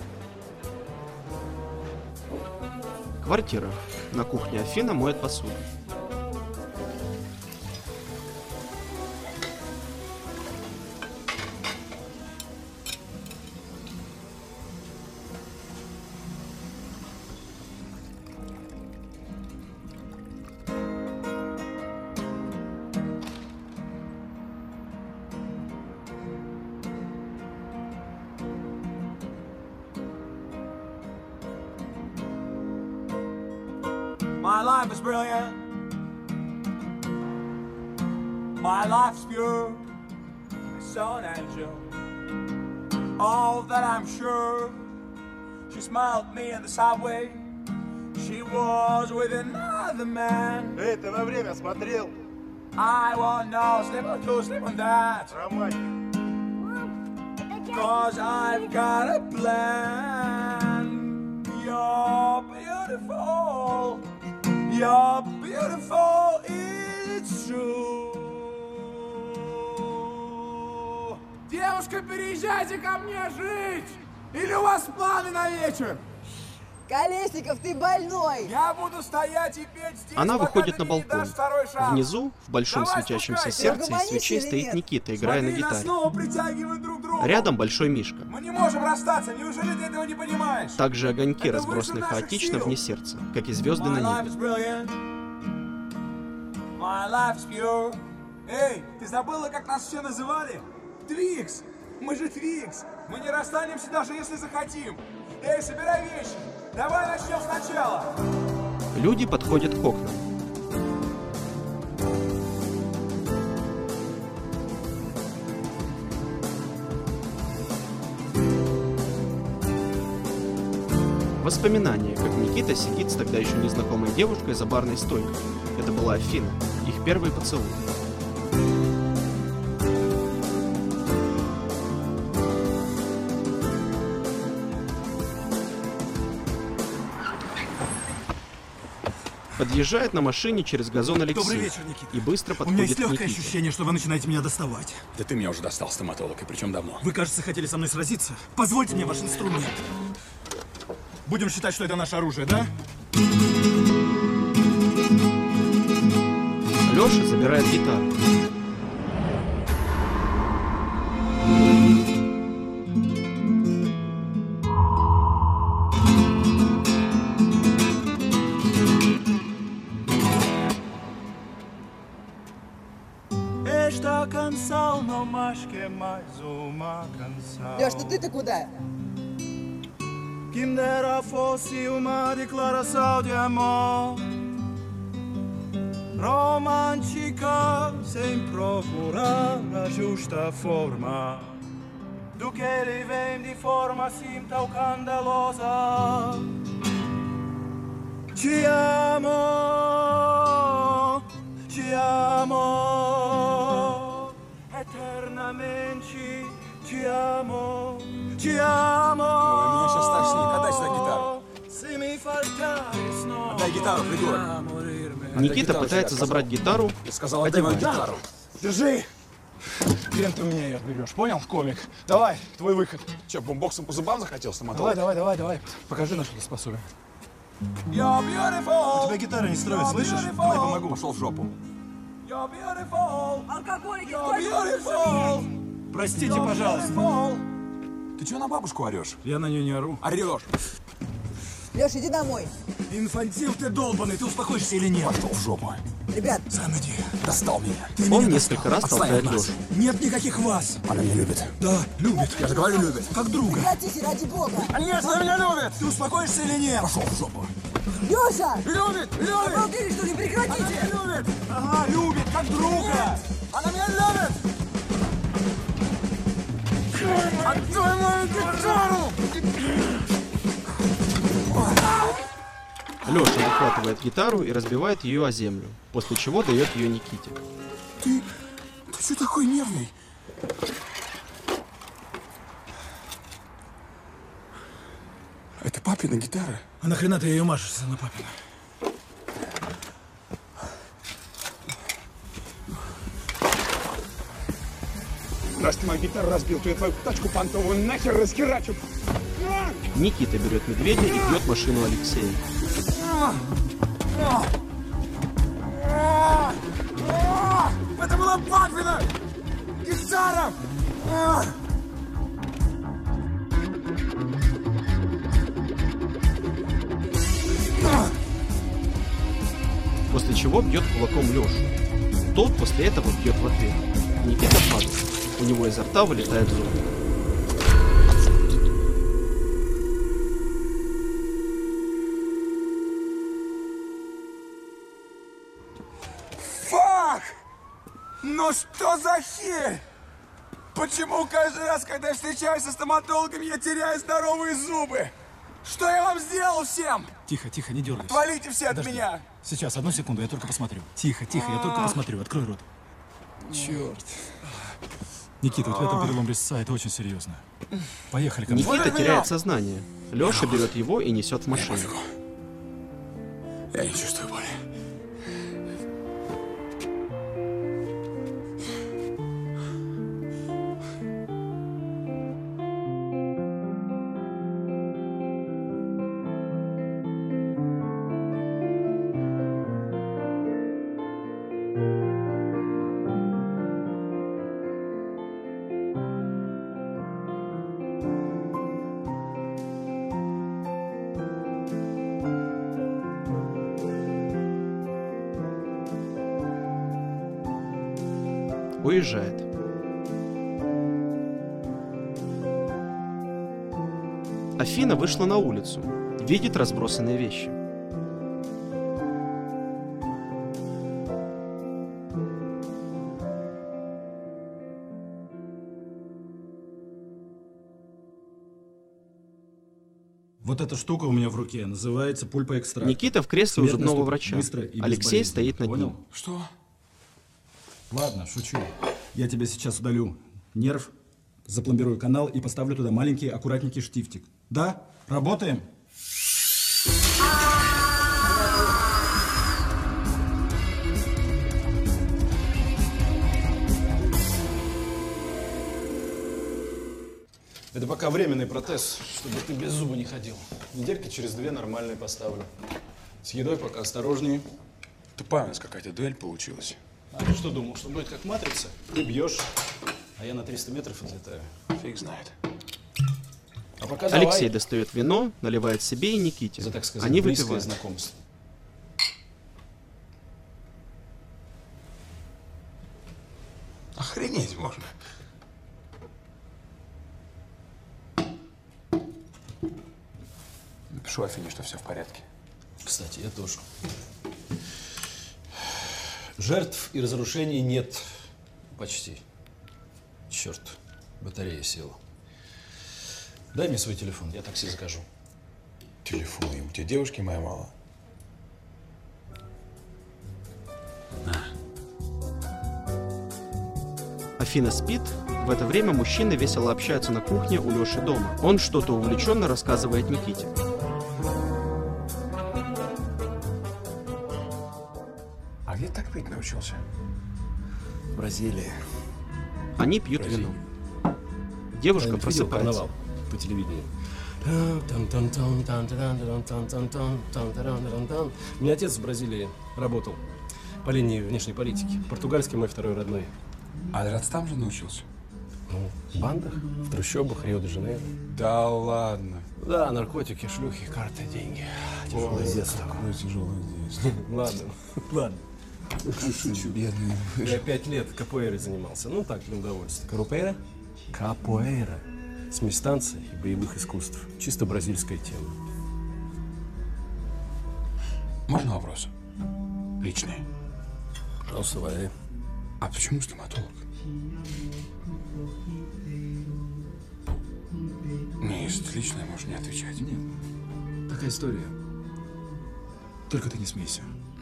Квартира. На кухне Афина моет посуду.
My life is brilliant. My life's pure. I saw an angel. All that I'm sure. She smiled at me in the subway. She was with another man.
Эй, ты на время смотрел?
I want no sleep on two, sleep on that. Cause I've got a plan. You're beautiful. You're beautiful, it's true. Девушка, переезжайте ко мне жить! Или у вас планы на вечер?
Колесников, ты больной!
Я буду стоять и петь здесь,
Она
пока
выходит
ты
на
мне не
балкон.
дашь второй шанс.
Внизу, в большом
Давай,
светящемся
спускайся.
сердце из свечей стоит Никита, играя на
Смотри, нас
гитаре.
снова притягивают друг к другу.
Рядом большой Мишка.
Мы не можем расстаться, неужели ты этого не понимаешь?
Также огоньки
Это
разбросаны
выше наших
хаотично
сил.
вне сердца, как и звезды
My
на
life
небе.
is brilliant. My life's pure. Эй, ты забыла, как нас все называли? Твикс! Мы же Твикс! Мы не расстанемся, даже если захотим. Эй, собирай вещи! Давай начнем сначала!
Люди подходят к окнам. Воспоминания, как Никита сидит с тогда еще незнакомой девушкой за барной стойкой. Это была Афина, их первый поцелуй. Подъезжает на машине через газон Алексей.
Добрый вечер, Никита.
И быстро
У меня
подходит
есть
к
легкое
Никите.
ощущение, что вы начинаете меня доставать.
Да ты меня уже достал, стоматолог, и причем давно.
Вы, кажется, хотели со мной сразиться. Позвольте мне ваш инструмент.
Будем считать, что это наше оружие, да?
Леша забирает гитару.
Леш, ну ты-то куда?
Quem dera fosse uma declaração de amor romântica, sem procurar a justa forma do que ele vem de forma assim tão candalosa. Te amo, te amo, eternamente te amo. Ой,
меня сейчас тошнит. Отдай сюда гитару. Отдай гитару, придурок.
Никита пытается забрать гитару.
Я сказал, отдай мою гитару.
Держи. Хрен ты у меня ее отберешь, понял, комик? Давай, твой выход.
Че, бомбоксом по зубам захотел, стоматолог?
Давай, давай, давай, давай. Покажи, на что ты способен. У тебя гитара не строит, слышишь? Давай помогу.
Пошел в жопу.
Алкоголики,
Простите, пожалуйста.
Ты чего на бабушку орешь?
Я на нее не ору.
Орешь.
Леш, иди домой.
Инфантил ты долбаный, ты успокоишься или нет?
Пошел в жопу.
Ребят.
Сам иди.
Достал меня.
Ты
Он
меня
несколько раз толкает Лешу.
Нет никаких вас.
Она меня любит.
Да, любит.
Я же говорю, любит.
Как друга.
Прекратите, ради бога.
Конечно, меня любит. Ты успокоишься или нет?
Пошел в жопу.
Леша!
Любит, любит.
Обалдели, что ли? Прекратите.
Она меня любит. Ага, любит, как друга. Она меня любит. Отдай мою гитару!
Леша выхватывает гитару и разбивает ее о землю, после чего дает ее Никите.
Ты... Ты что такой нервный? Это папина гитара.
А нахрена ты ее машешь, она папина? Раз ты мою гитару разбил, то я твою тачку понтовую нахер расхерачу.
Никита берет медведя и бьет машину Алексея.
Это была папина гитара!
После чего бьет кулаком Лешу. Тот после этого бьет в ответ. Никита падает. У него изо рта вылетает зуб.
Фак! Ну что за херь? Почему каждый раз, когда я встречаюсь со стоматологом, я теряю здоровые зубы? Что я вам сделал всем?
Тихо, тихо, не дергайся.
Отвалите все от
Подожди.
меня.
Сейчас, одну секунду, я только посмотрю. Тихо, тихо, я только посмотрю. Открой рот.
Черт.
Никита, у тебя там перелом резца, это очень серьезно. Поехали ко мне.
Никита теряет сознание. Леша берет его и несет в машину.
Я не чувствую боли.
Уезжает. Афина вышла на улицу, видит разбросанные вещи.
Вот эта штука у меня в руке, называется пульпа экстракт.
Никита в кресле у
Смертная
зубного
штука,
врача.
быстро и
Алексей
безболезненно.
стоит над
Понял?
ним.
Что?
Ладно, шучу. Я тебе сейчас удалю нерв, запломбирую канал и поставлю туда маленький аккуратненький штифтик. Да? Работаем?
Это Это пока временный протез, чтобы ты без зуба не ходил. Недельки через две нормальные поставлю. С едой пока осторожнее.
Тупая у нас какая-то дуэль получилась.
А ты что думал, что будет как матрица? Ты бьешь, а я на триста метров отлетаю.
Фиг знает.
А пока
Алексей
давай.
достает вино, наливает себе и Никите.
За, так сказать,
Они
близкое
выпивают.
знакомство.
Охренеть можно. Напишу Афине, что все в порядке.
Кстати, я тоже. Жертв и разрушений нет. Почти. Черт, батарея села. Дай мне свой телефон, я такси закажу.
Телефон, у тебя девушки моя мало.
Афина спит. В это время мужчины весело общаются на кухне у Леши дома. Он что-то увлеченно рассказывает Никите.
А где так пить научился?
В Бразилии.
Они пьют
Бразилия.
вино. Девушка
Видел
просыпается.
карнавал по телевидению. У меня отец в Бразилии работал по линии внешней политики. Португальский мой второй родной.
А раз там же научился?
Ну, в бандах, в трущобах Рио-де-Жанейро.
Да ладно.
Да, наркотики, шлюхи, карты, деньги. Тяжелое детство.
Какое тяжелое детство.
Ладно, ладно.
Шучу. Бедный.
Я пять лет капоэйрой занимался. Ну так, для удовольствия. Карупейра? Капоэйра. Смесь танца и боевых искусств. Чисто бразильская тема.
Можно вопрос? Личный.
Пожалуйста, валяй.
А почему стоматолог? Не, если личное, можешь не отвечать.
Нет. Такая история. Только ты не смейся.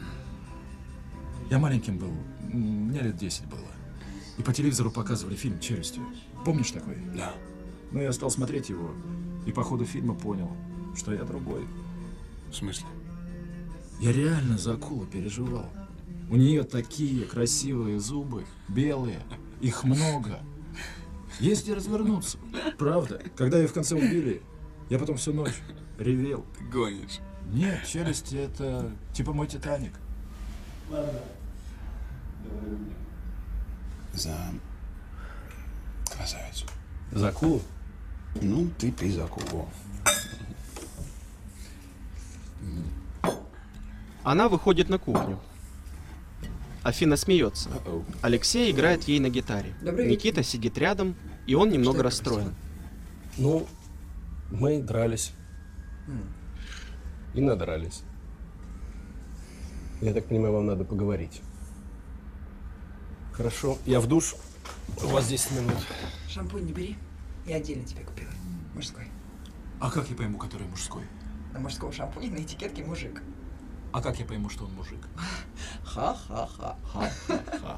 Я маленьким был, м, мне лет десять было. И по телевизору показывали фильм «Челюсти». Помнишь такой?
Да.
Ну, я стал смотреть его, и по ходу фильма понял, что я другой.
В смысле?
Я реально за акулу переживал. У нее такие красивые зубы, белые, их много. Есть где развернуться. Правда. Когда ее в конце убили, я потом всю ночь ревел.
Ты гонишь.
Нет, «Челюсти» — это типа мой «Титаник».
Ладно.
За красавицу.
За акулу?
Ну, ты пей за акулу.
Она выходит на кухню. Афина смеется.
Uh-oh.
Алексей играет ей на гитаре.
Добрый
Никита
вечер.
сидит рядом, и он немного
Что я
расстроен.
Ну, мы дрались.
М.
И надрались. Я так понимаю, вам надо поговорить. Хорошо, я в душ. У вас десять минут.
Шампунь не бери. Я отдельно тебе купила. Мужской.
А как я пойму, который мужской?
На мужском шампуне на этикетке мужик.
А как я пойму, что он мужик?
Ха-ха-ха.
Ха-ха-ха.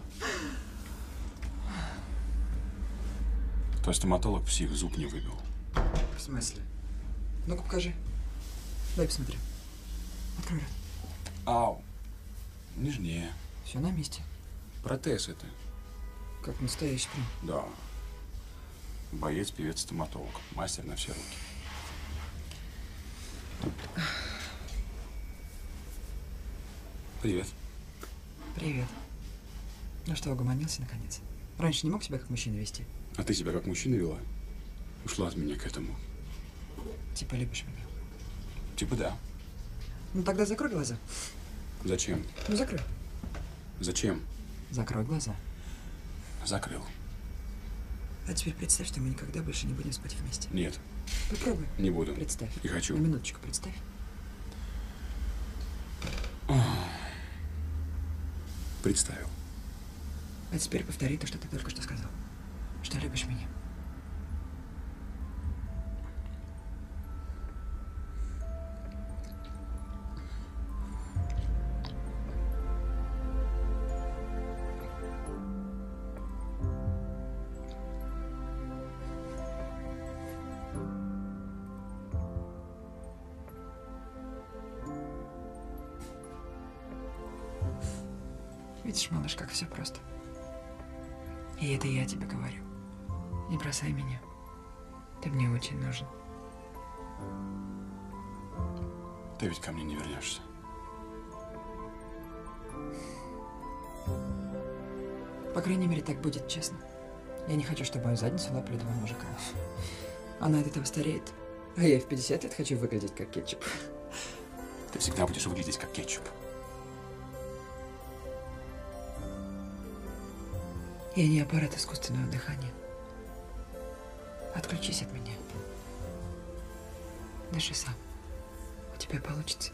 То есть стоматолог псих зуб не выбил.
В смысле? Ну-ка покажи. Дай посмотрю. Открой рот.
Ау. Нежнее.
Все на месте.
Протез это.
Как настоящий прям.
Да. Боец, певец, стоматолог. Мастер на все руки. Привет.
Привет. Ну что, угомонился наконец? Раньше не мог себя как мужчина вести?
А ты себя как мужчина вела? Ушла от меня к этому.
Типа любишь меня?
Типа да.
Ну тогда закрой глаза.
Зачем?
Ну закрой.
Зачем?
Закрой глаза.
Закрыл.
А теперь представь, что мы никогда больше не будем спать вместе.
Нет.
Попробуй.
Не буду.
Представь.
Не хочу.
На минуточку представь.
Представил.
А теперь повтори то, что ты только что сказал. Что любишь меня. Видишь, малыш, как все просто. И это я тебе говорю. Не бросай меня. Ты мне очень нужен.
Ты ведь ко мне не вернешься.
По крайней мере, так будет честно. Я не хочу, чтобы мою задницу лапали два мужика. Она от этого стареет. А я в пятьдесят лет хочу выглядеть как кетчуп.
Ты всегда будешь выглядеть как кетчуп.
Я не аппарат искусственного дыхания. Отключись от меня. Дыши сам. У тебя получится.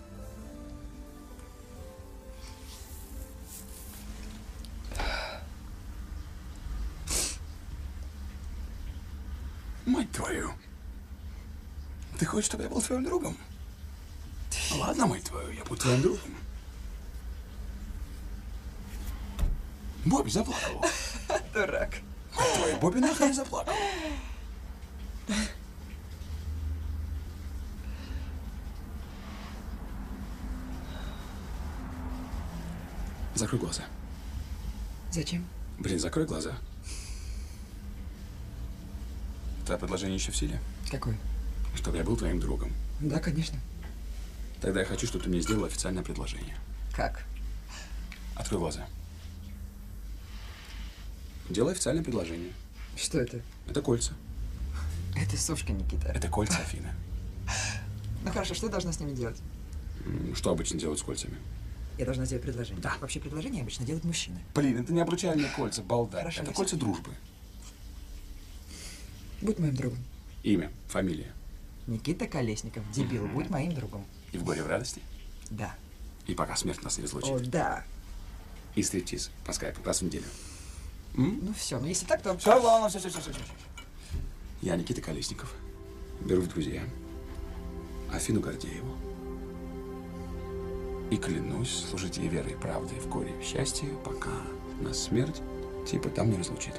Мать твою. Ты хочешь, чтобы я был твоим другом? Ладно, мать твою, я буду твоим другом. Бобби заплакал.
Дурак.
Мать твою, Бобби нахрен заплакал. Закрой глаза.
Зачем?
Блин, закрой глаза. Твое предложение еще в силе?
Какое?
Чтобы я был твоим другом.
Да, конечно.
Тогда я хочу, чтобы ты мне сделал официальное предложение.
Как?
Открой глаза. Делай официальное предложение.
Что это?
Это кольца.
Это сушка, Никита.
Это кольца, Афина.
Ну хорошо, что я должна с ними делать?
Что обычно делают с кольцами?
Я должна сделать предложение. Да. Вообще предложение обычно делают мужчины.
Блин, это не обручальные кольца, балда.
Хорошо,
это
я
кольца
все-
дружбы.
Будь моим другом.
Имя, фамилия.
Никита Колесников, дебил, будь моим другом.
И в горе, в радости.
Да.
И пока смерть нас не разлучит.
О, да.
И стриптиз по скайпу раз в неделю.
Ну все, ну если так, то...
Все, ладно, все, все, все, все, все. Я Никита Колесников. Беру в друзья Афину Гордееву. И клянусь служить ей верой и правдой в горе и в счастье, пока нас смерть типа там не разлучит.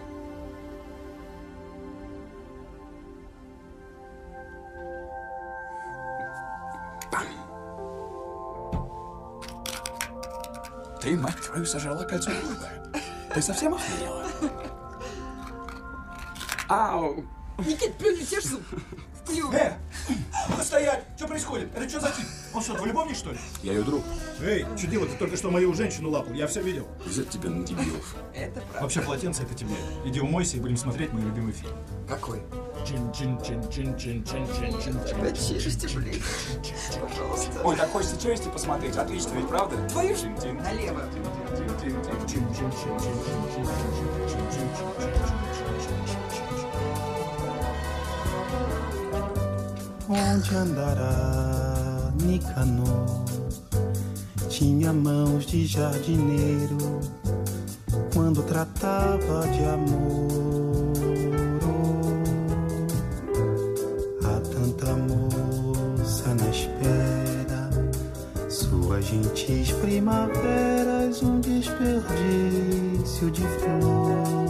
Пам. Ты, мать твою, сожрала кольцо дружбы. Ты совсем охренела? Ау!
Никит, плюнь, ешь зуб. Плюнь.
Э, ну-ка стоять! Что происходит? Это что за тип? Он что, твой любовник, что ли?
Я ее друг.
Эй, чудило, ты только что мою женщину лапал, я все видел.
Взять тебя на дебилов.
Это правда.
Вообще, полотенце это тебе. Иди умойся и будем смотреть мой любимый фильм.
Какой?
Чин-чин-чин-чин-чин-чин-чин.
Опять челюсти, блин. Пожалуйста.
Ой, так хочется челюсти посмотреть. Отлично, ведь правда?
Твою ж
Чин-чин.
налево.
Onde andará Nicanor? Tinha mãos de jardineiro quando tratava de amor. Há tanta moça na espera, suas gentis primaveras, um desperdício de flor.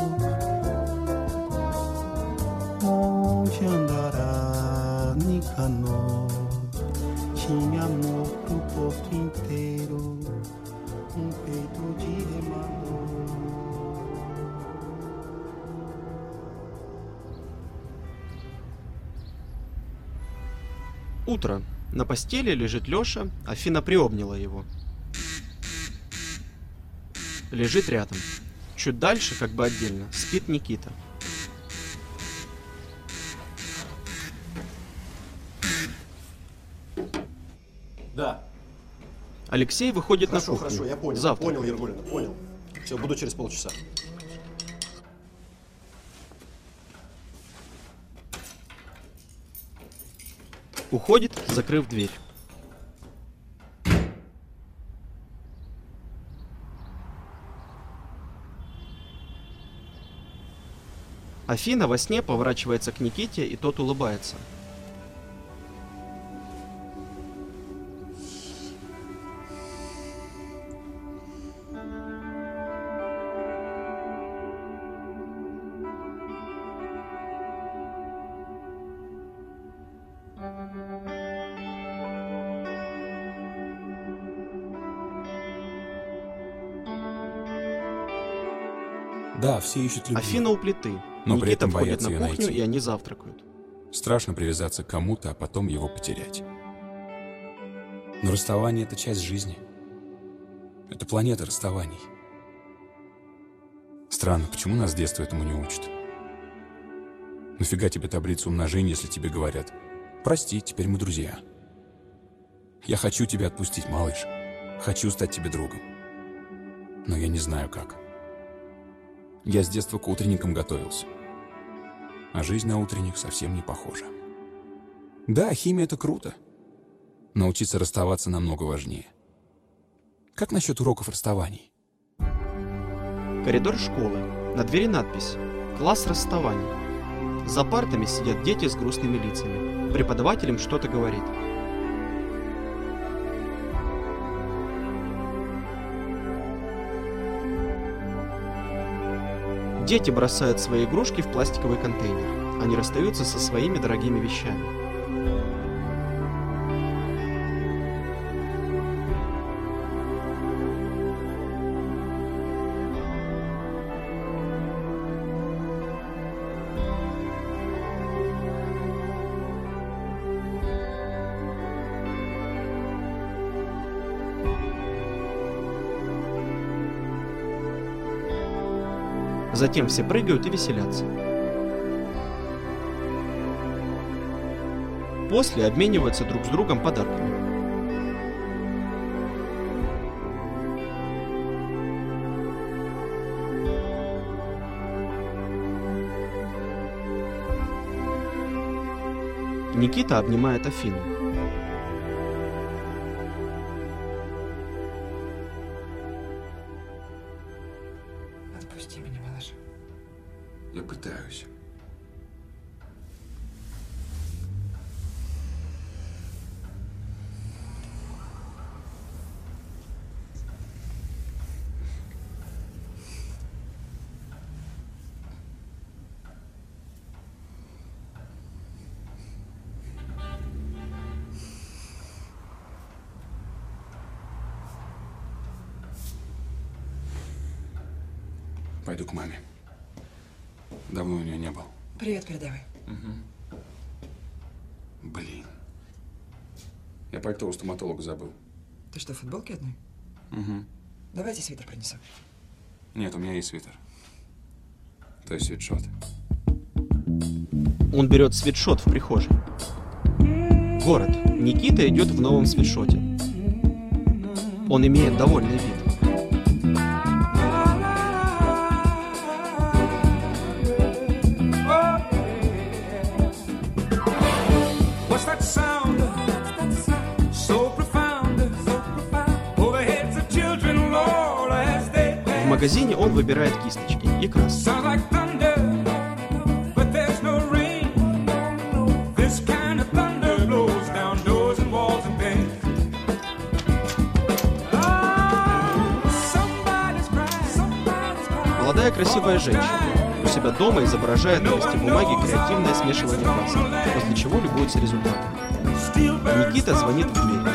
Onde andará Nicanor? Tinha amor pro porto inteiro, um peito de remador.
Утро. На постели лежит Лёша, Афина приобняла его. Лежит рядом. Чуть дальше, как бы отдельно, спит Никита.
Да.
Алексей выходит
Хорошо,
на кухню.
хорошо, я понял.
Завтрак.
Понял, Ергулина, понял. Все, буду через полчаса.
Уходит, закрыв дверь. Афина во сне поворачивается к Никите, и тот улыбается.
Да, все ищут любви.
Афина у плиты.
Но при
Никита
этом
входит
боятся
на
ее
кухню,
найти.
и они завтракают.
Страшно привязаться к кому-то, а потом его потерять. Но расставание — это часть жизни. Это планета расставаний. Странно, почему нас с детства этому не учат? Нафига тебе таблицу умножения, если тебе говорят: прости, теперь мы друзья. Я хочу тебя отпустить, малыш. Хочу стать тебе другом. Но я не знаю как. Я с детства к утренникам готовился. А жизнь на утренник совсем не похожа. Да, химия — это круто. Но учиться расставаться намного важнее. Как насчет уроков расставаний?
Коридор школы. На двери надпись: «Класс расставаний». За партами сидят дети с грустными лицами. Преподаватель им что-то говорит. Дети бросают свои игрушки в пластиковый контейнер. Они расстаются со своими дорогими вещами. Затем все прыгают и веселятся. После обмениваются друг с другом подарками. Никита обнимает Афину.
Отпусти меня, малыш.
Я пытаюсь. Пойду к маме. Давно у нее не был.
Привет передавай.
Угу. Блин. Я пальто у стоматолога забыл.
Ты что, в футболке одной?
Угу.
Давайте свитер принесу.
Нет, у меня есть свитер. То есть свитшот.
Он берет свитшот в прихожей. Город. Никита идет в новом свитшоте. Он имеет довольный вид. В магазине он выбирает кисточки и краски. Молодая красивая женщина у себя дома изображает на листе бумаги креативное смешивание красок, после чего любуется результатом. Никита звонит в дверь.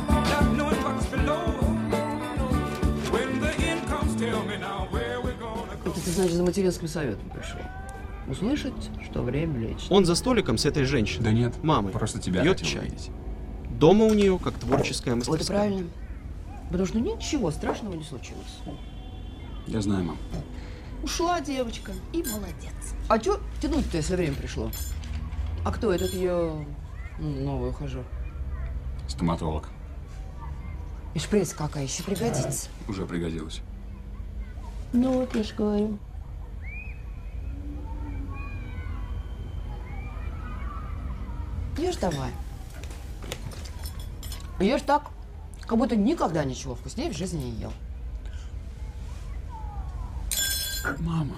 Это ты, значит, за материнским советом пришел? Услышать, что время лечит.
Он за столиком с этой женщиной.
Да нет,
мамой.
Просто тебя
пьет чай. Увидеть. Дома у нее как творческая мастерская.
Вот и правильно. Потому что ничего страшного не случилось.
Я знаю, мам.
Ушла девочка и молодец. А чё тянуть-то, если время пришло? А кто этот ее новый ухажер?
Стоматолог.
И шприц какая еще пригодится.
Уже пригодилась.
Ну вот, я же говорю. Ешь давай. Ешь так, как будто никогда ничего вкуснее в жизни не ел.
Мама.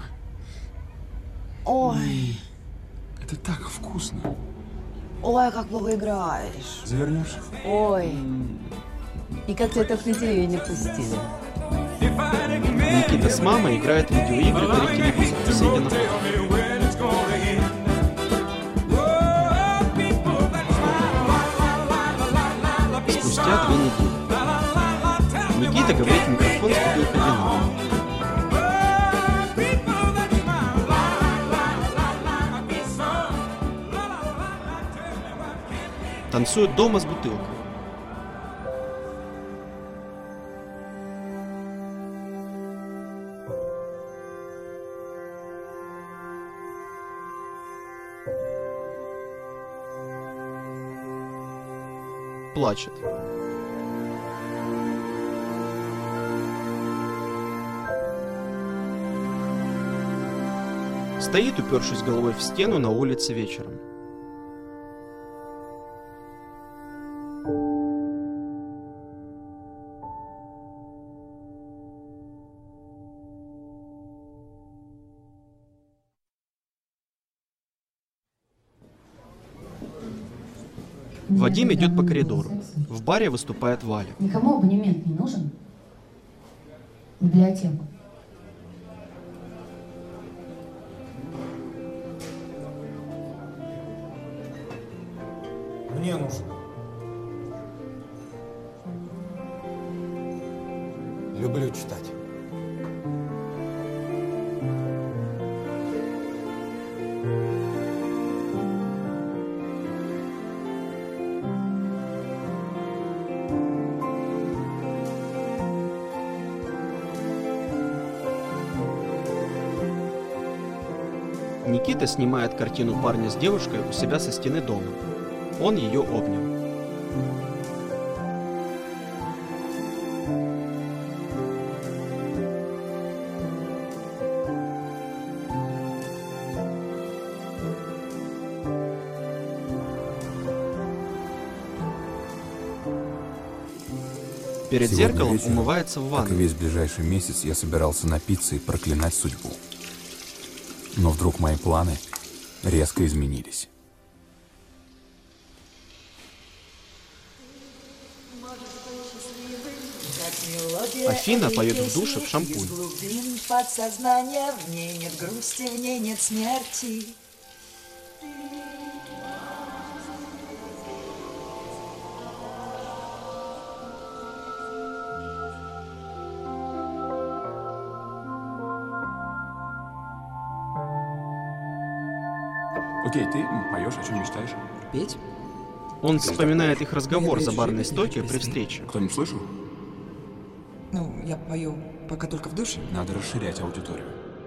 Ой.
Это так вкусно.
Ой, как плохо играешь.
Завернешь?
Ой. И как тебя так в неделю не пустили.
Никита с мамой играет в видеоигры перед телевизором, сидя на полу. Спустя две недели. Никита говорит в микрофон с видеокабиной. Танцуют дома с бутылкой. Плачет. Стоит, упершись головой в стену на улице вечером. Вадим идет по коридору. В баре выступает Валя.
Никому абонемент не нужен? Библиотеку.
Мне нужен. Люблю читать.
Никита снимает картину парня с девушкой у себя со стены дома. Он ее обнял. Перед
Сегодня
зеркалом
вечером,
умывается в ванной.
Как и весь ближайший месяц, я собирался напиться и проклинать судьбу. Но вдруг мои планы резко изменились.
Афина поет в душе в шампунь.
Подсознания, в ней нет грусти, в ней нет смерти.
Окей, ты поешь, о чем мечтаешь?
Петь?
Он вспоминает их разговор за барной стойкой при встрече.
Кто-нибудь слышал?
Ну, я пою пока только в душе.
Надо расширять аудиторию.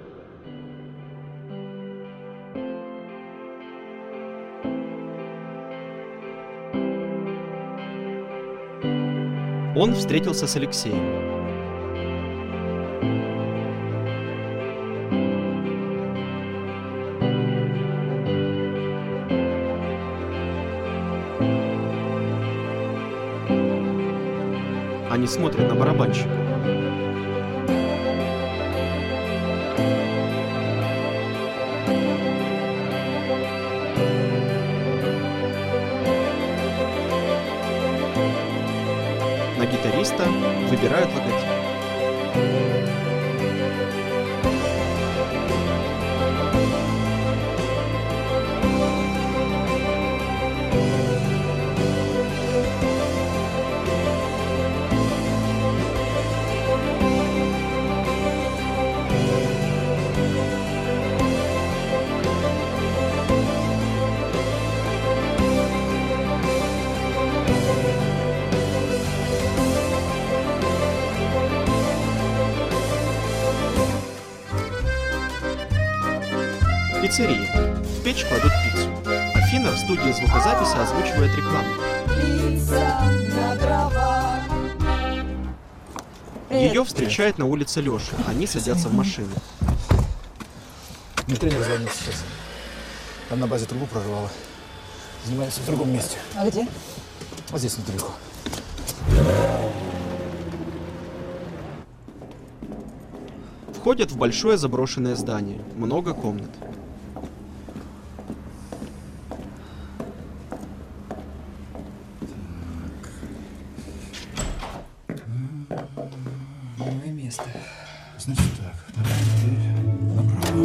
Он встретился с Алексеем. Они смотрят на барабанщика. На гитариста выбирают логотип. Пиццерия. В печь кладут пиццу. Афина в студии звукозаписи озвучивает рекламу. Ее встречает на улице Леша. Они садятся в машину.
Мне тренер звонил сейчас. Там на базе трубу прорвало. Занимается в другом месте.
А где?
Вот здесь недалеко.
Входят в большое заброшенное здание. Много комнат.
Новое место.
Значит так, направо.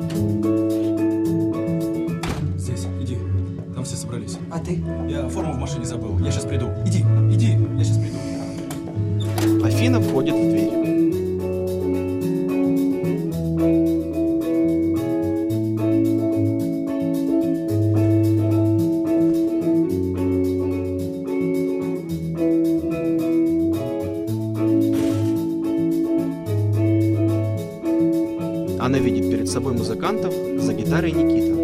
Здесь, иди. Там все собрались.
А ты?
Я форму в машине забыл. Я сейчас приду. Иди, иди, я сейчас приду.
Афина входит в дверь. Она видит перед собой музыкантов, за гитарой Никита.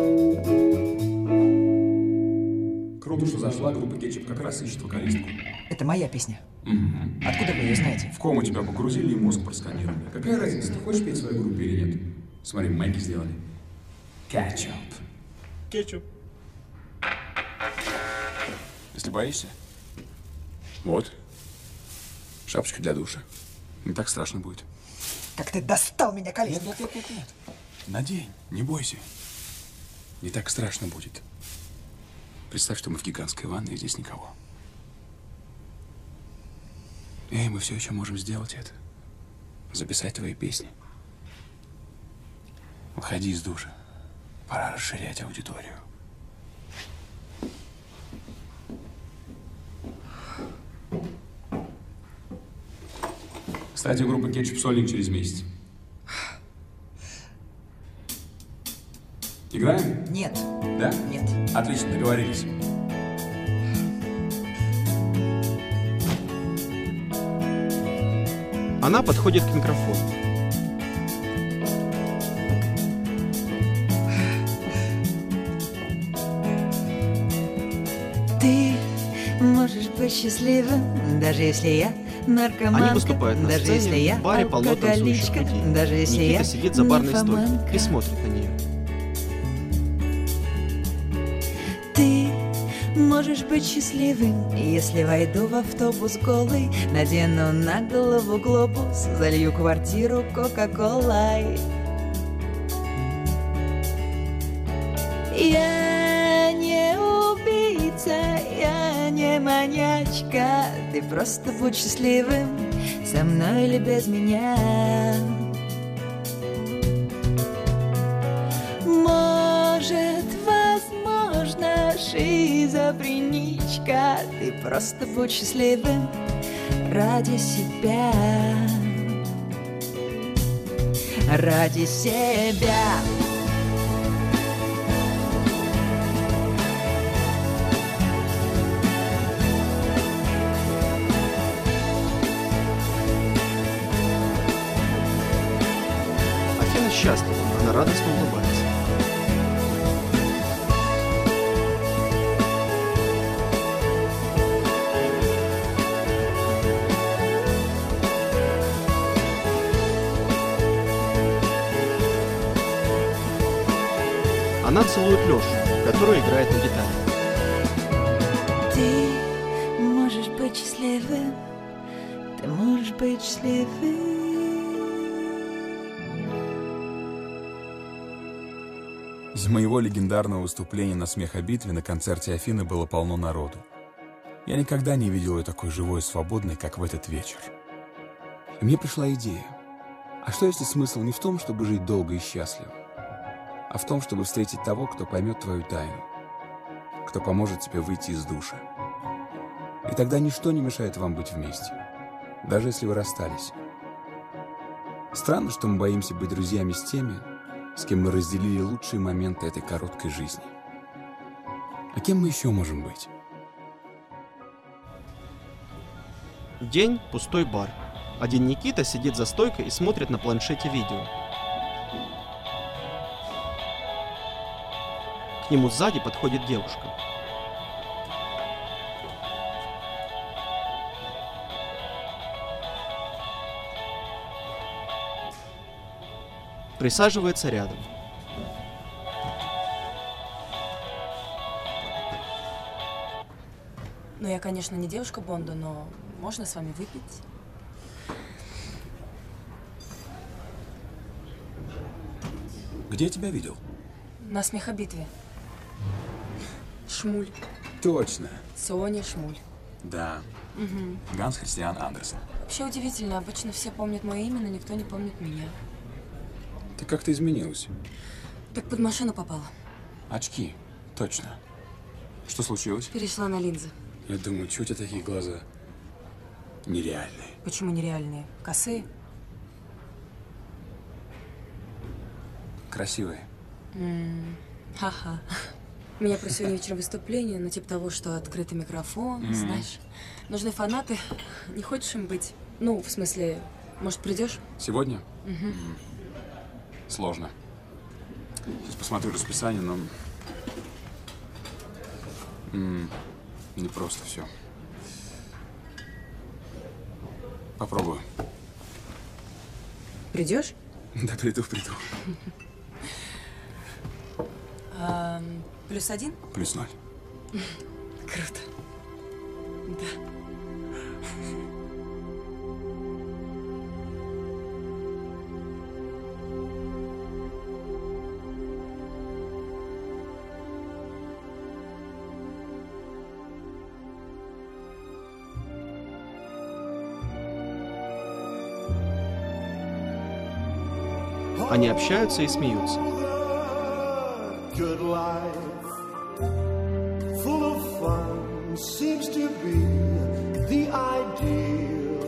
Круто, что зашла, группа Кетчуп как раз ищет вокалистку.
Это моя песня.
Угу.
Откуда вы ее знаете?
В кому тебя погрузили и мозг просканировали. Какая разница, ты хочешь петь в своей группе или нет? Смотри, Мэгги сделали. Кетчуп.
Кетчуп.
Если боишься, вот, шапочка для душа. Не так страшно будет.
Как ты достал меня, колесник!
Нет, нет, нет, нет, нет. Надень, не бойся. Не так страшно будет. Представь, что мы в гигантской ванной, и здесь никого. Эй, мы все еще можем сделать это. Записать твои песни. Выходи из душа. Пора расширять аудиторию. Кстати, группа Кетчуп сольник через месяц. Играем?
Нет.
Да?
Нет.
Отлично, договорились.
Она подходит к микрофону.
Ты можешь быть счастливым, даже если я наркоманка,
Они выступают на
даже если
сцене,
я
в баре полно танцующих
алкоголичка,
людей.
даже если
Никита
я
сидит за барной стойкой
нимфоманка.
и смотрит на нее.
Ты можешь быть счастливым, если войду в автобус голый, надену на голову глобус, залью квартиру кока-колой. Я не убийца, я не маньячка, ты просто будь счастливым, со мной или без меня. Может, возможно, шизофреничка, ты просто будь счастливым ради себя, ради себя.
Афина счастлива, она радостно улыбается. Она целует Лешу, который играет на гитаре.
Ты можешь быть счастливым, ты можешь быть счастливым.
Из моего легендарного выступления на смехобитве на концерте Афины было полно народу. Я никогда не видел ее такой живой и свободной, как в этот вечер. И мне пришла идея. А что если смысл не в том, чтобы жить долго и счастливо, а в том, чтобы встретить того, кто поймет твою тайну, кто поможет тебе выйти из душа. И тогда ничто не мешает вам быть вместе, даже если вы расстались. Странно, что мы боимся быть друзьями с теми, с кем мы разделили лучшие моменты этой короткой жизни. А кем мы еще можем быть?
День, пустой бар. Один Никита сидит за стойкой и смотрит на планшете видео. К нему сзади подходит девушка. Присаживается рядом.
Ну, я, конечно, не девушка Бонда, но можно с вами выпить?
Где я тебя видел?
На смехобитве. Шмуль.
Точно.
Соня Шмуль.
Да.
Угу.
Ганс Христиан Андерсен.
Вообще удивительно, обычно все помнят мое имя, но никто не помнит меня.
Ты как-то изменилась.
Так под машину попала.
Очки. Точно. Что случилось?
Перешла на линзы.
Я думаю, чего у тебя такие глаза нереальные?
Почему нереальные? Косые?
Красивые.
М, Ха-ха. У меня про сегодня вечером выступление, ну типа того, что открытый микрофон,
Мгм.
знаешь. Нужны фанаты. Не хочешь им быть? Ну, в смысле, может, придешь?
Сегодня?
Мгм.
Сложно. Сейчас посмотрю расписание, но... М-м, не просто все. Попробую.
Придешь?
Да, приду, приду.
А, плюс один?
Плюс ноль.
Круто. Да.
Они общаются и смеются.
Good life, full of fun, seems to be the ideal.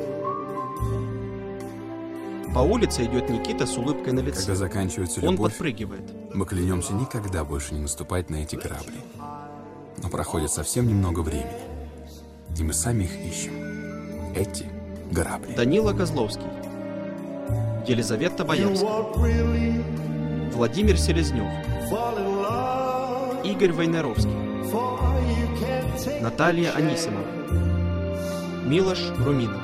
По улице идет Никита с улыбкой на лице.
Когда заканчивается
Он
любовь,
подпрыгивает.
мы клянемся никогда больше не наступать на эти грабли. Но проходит совсем немного времени, и мы сами их ищем. Эти грабли.
Данила Козловский. Елизавета Боярская. Владимир Селезнев. Игорь Войнаровский. Наталья Анисимова. Милош Руминов.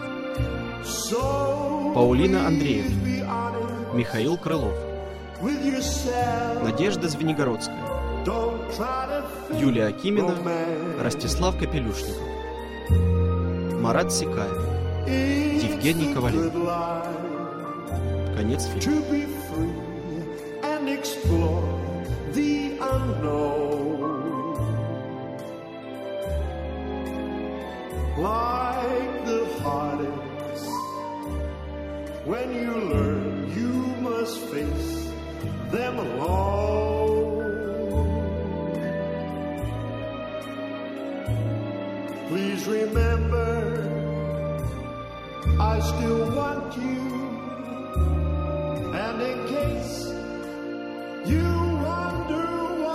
Паулина Андреевна. Михаил Крылов. Надежда Звенигородская. Юлия Акимина. Ростислав Капелюшников. Марат Сикаев. Евгений Ковалев. Конец фильма.
Like the hardest, when you learn you must face them alone. Please remember, I still want you, and in case you wonder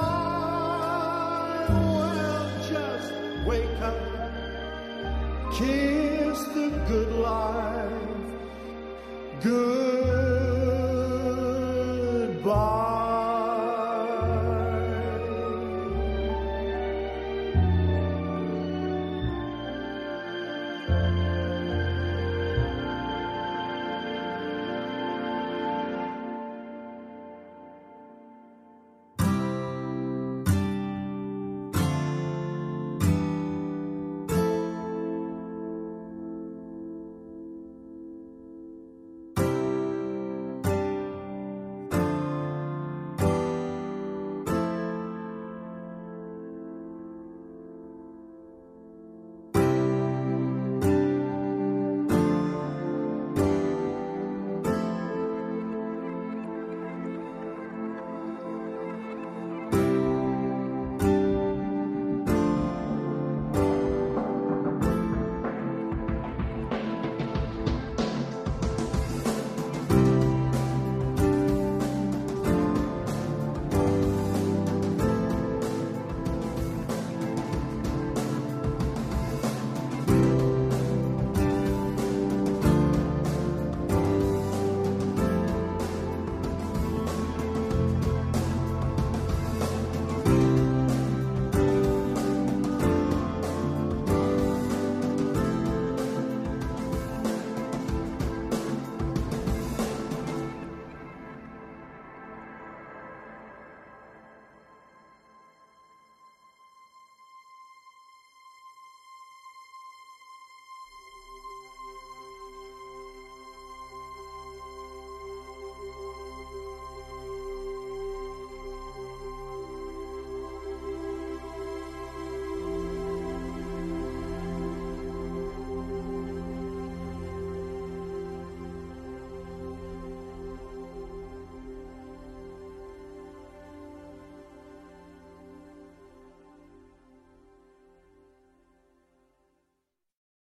why, well, just wake up. Kiss the good life, good.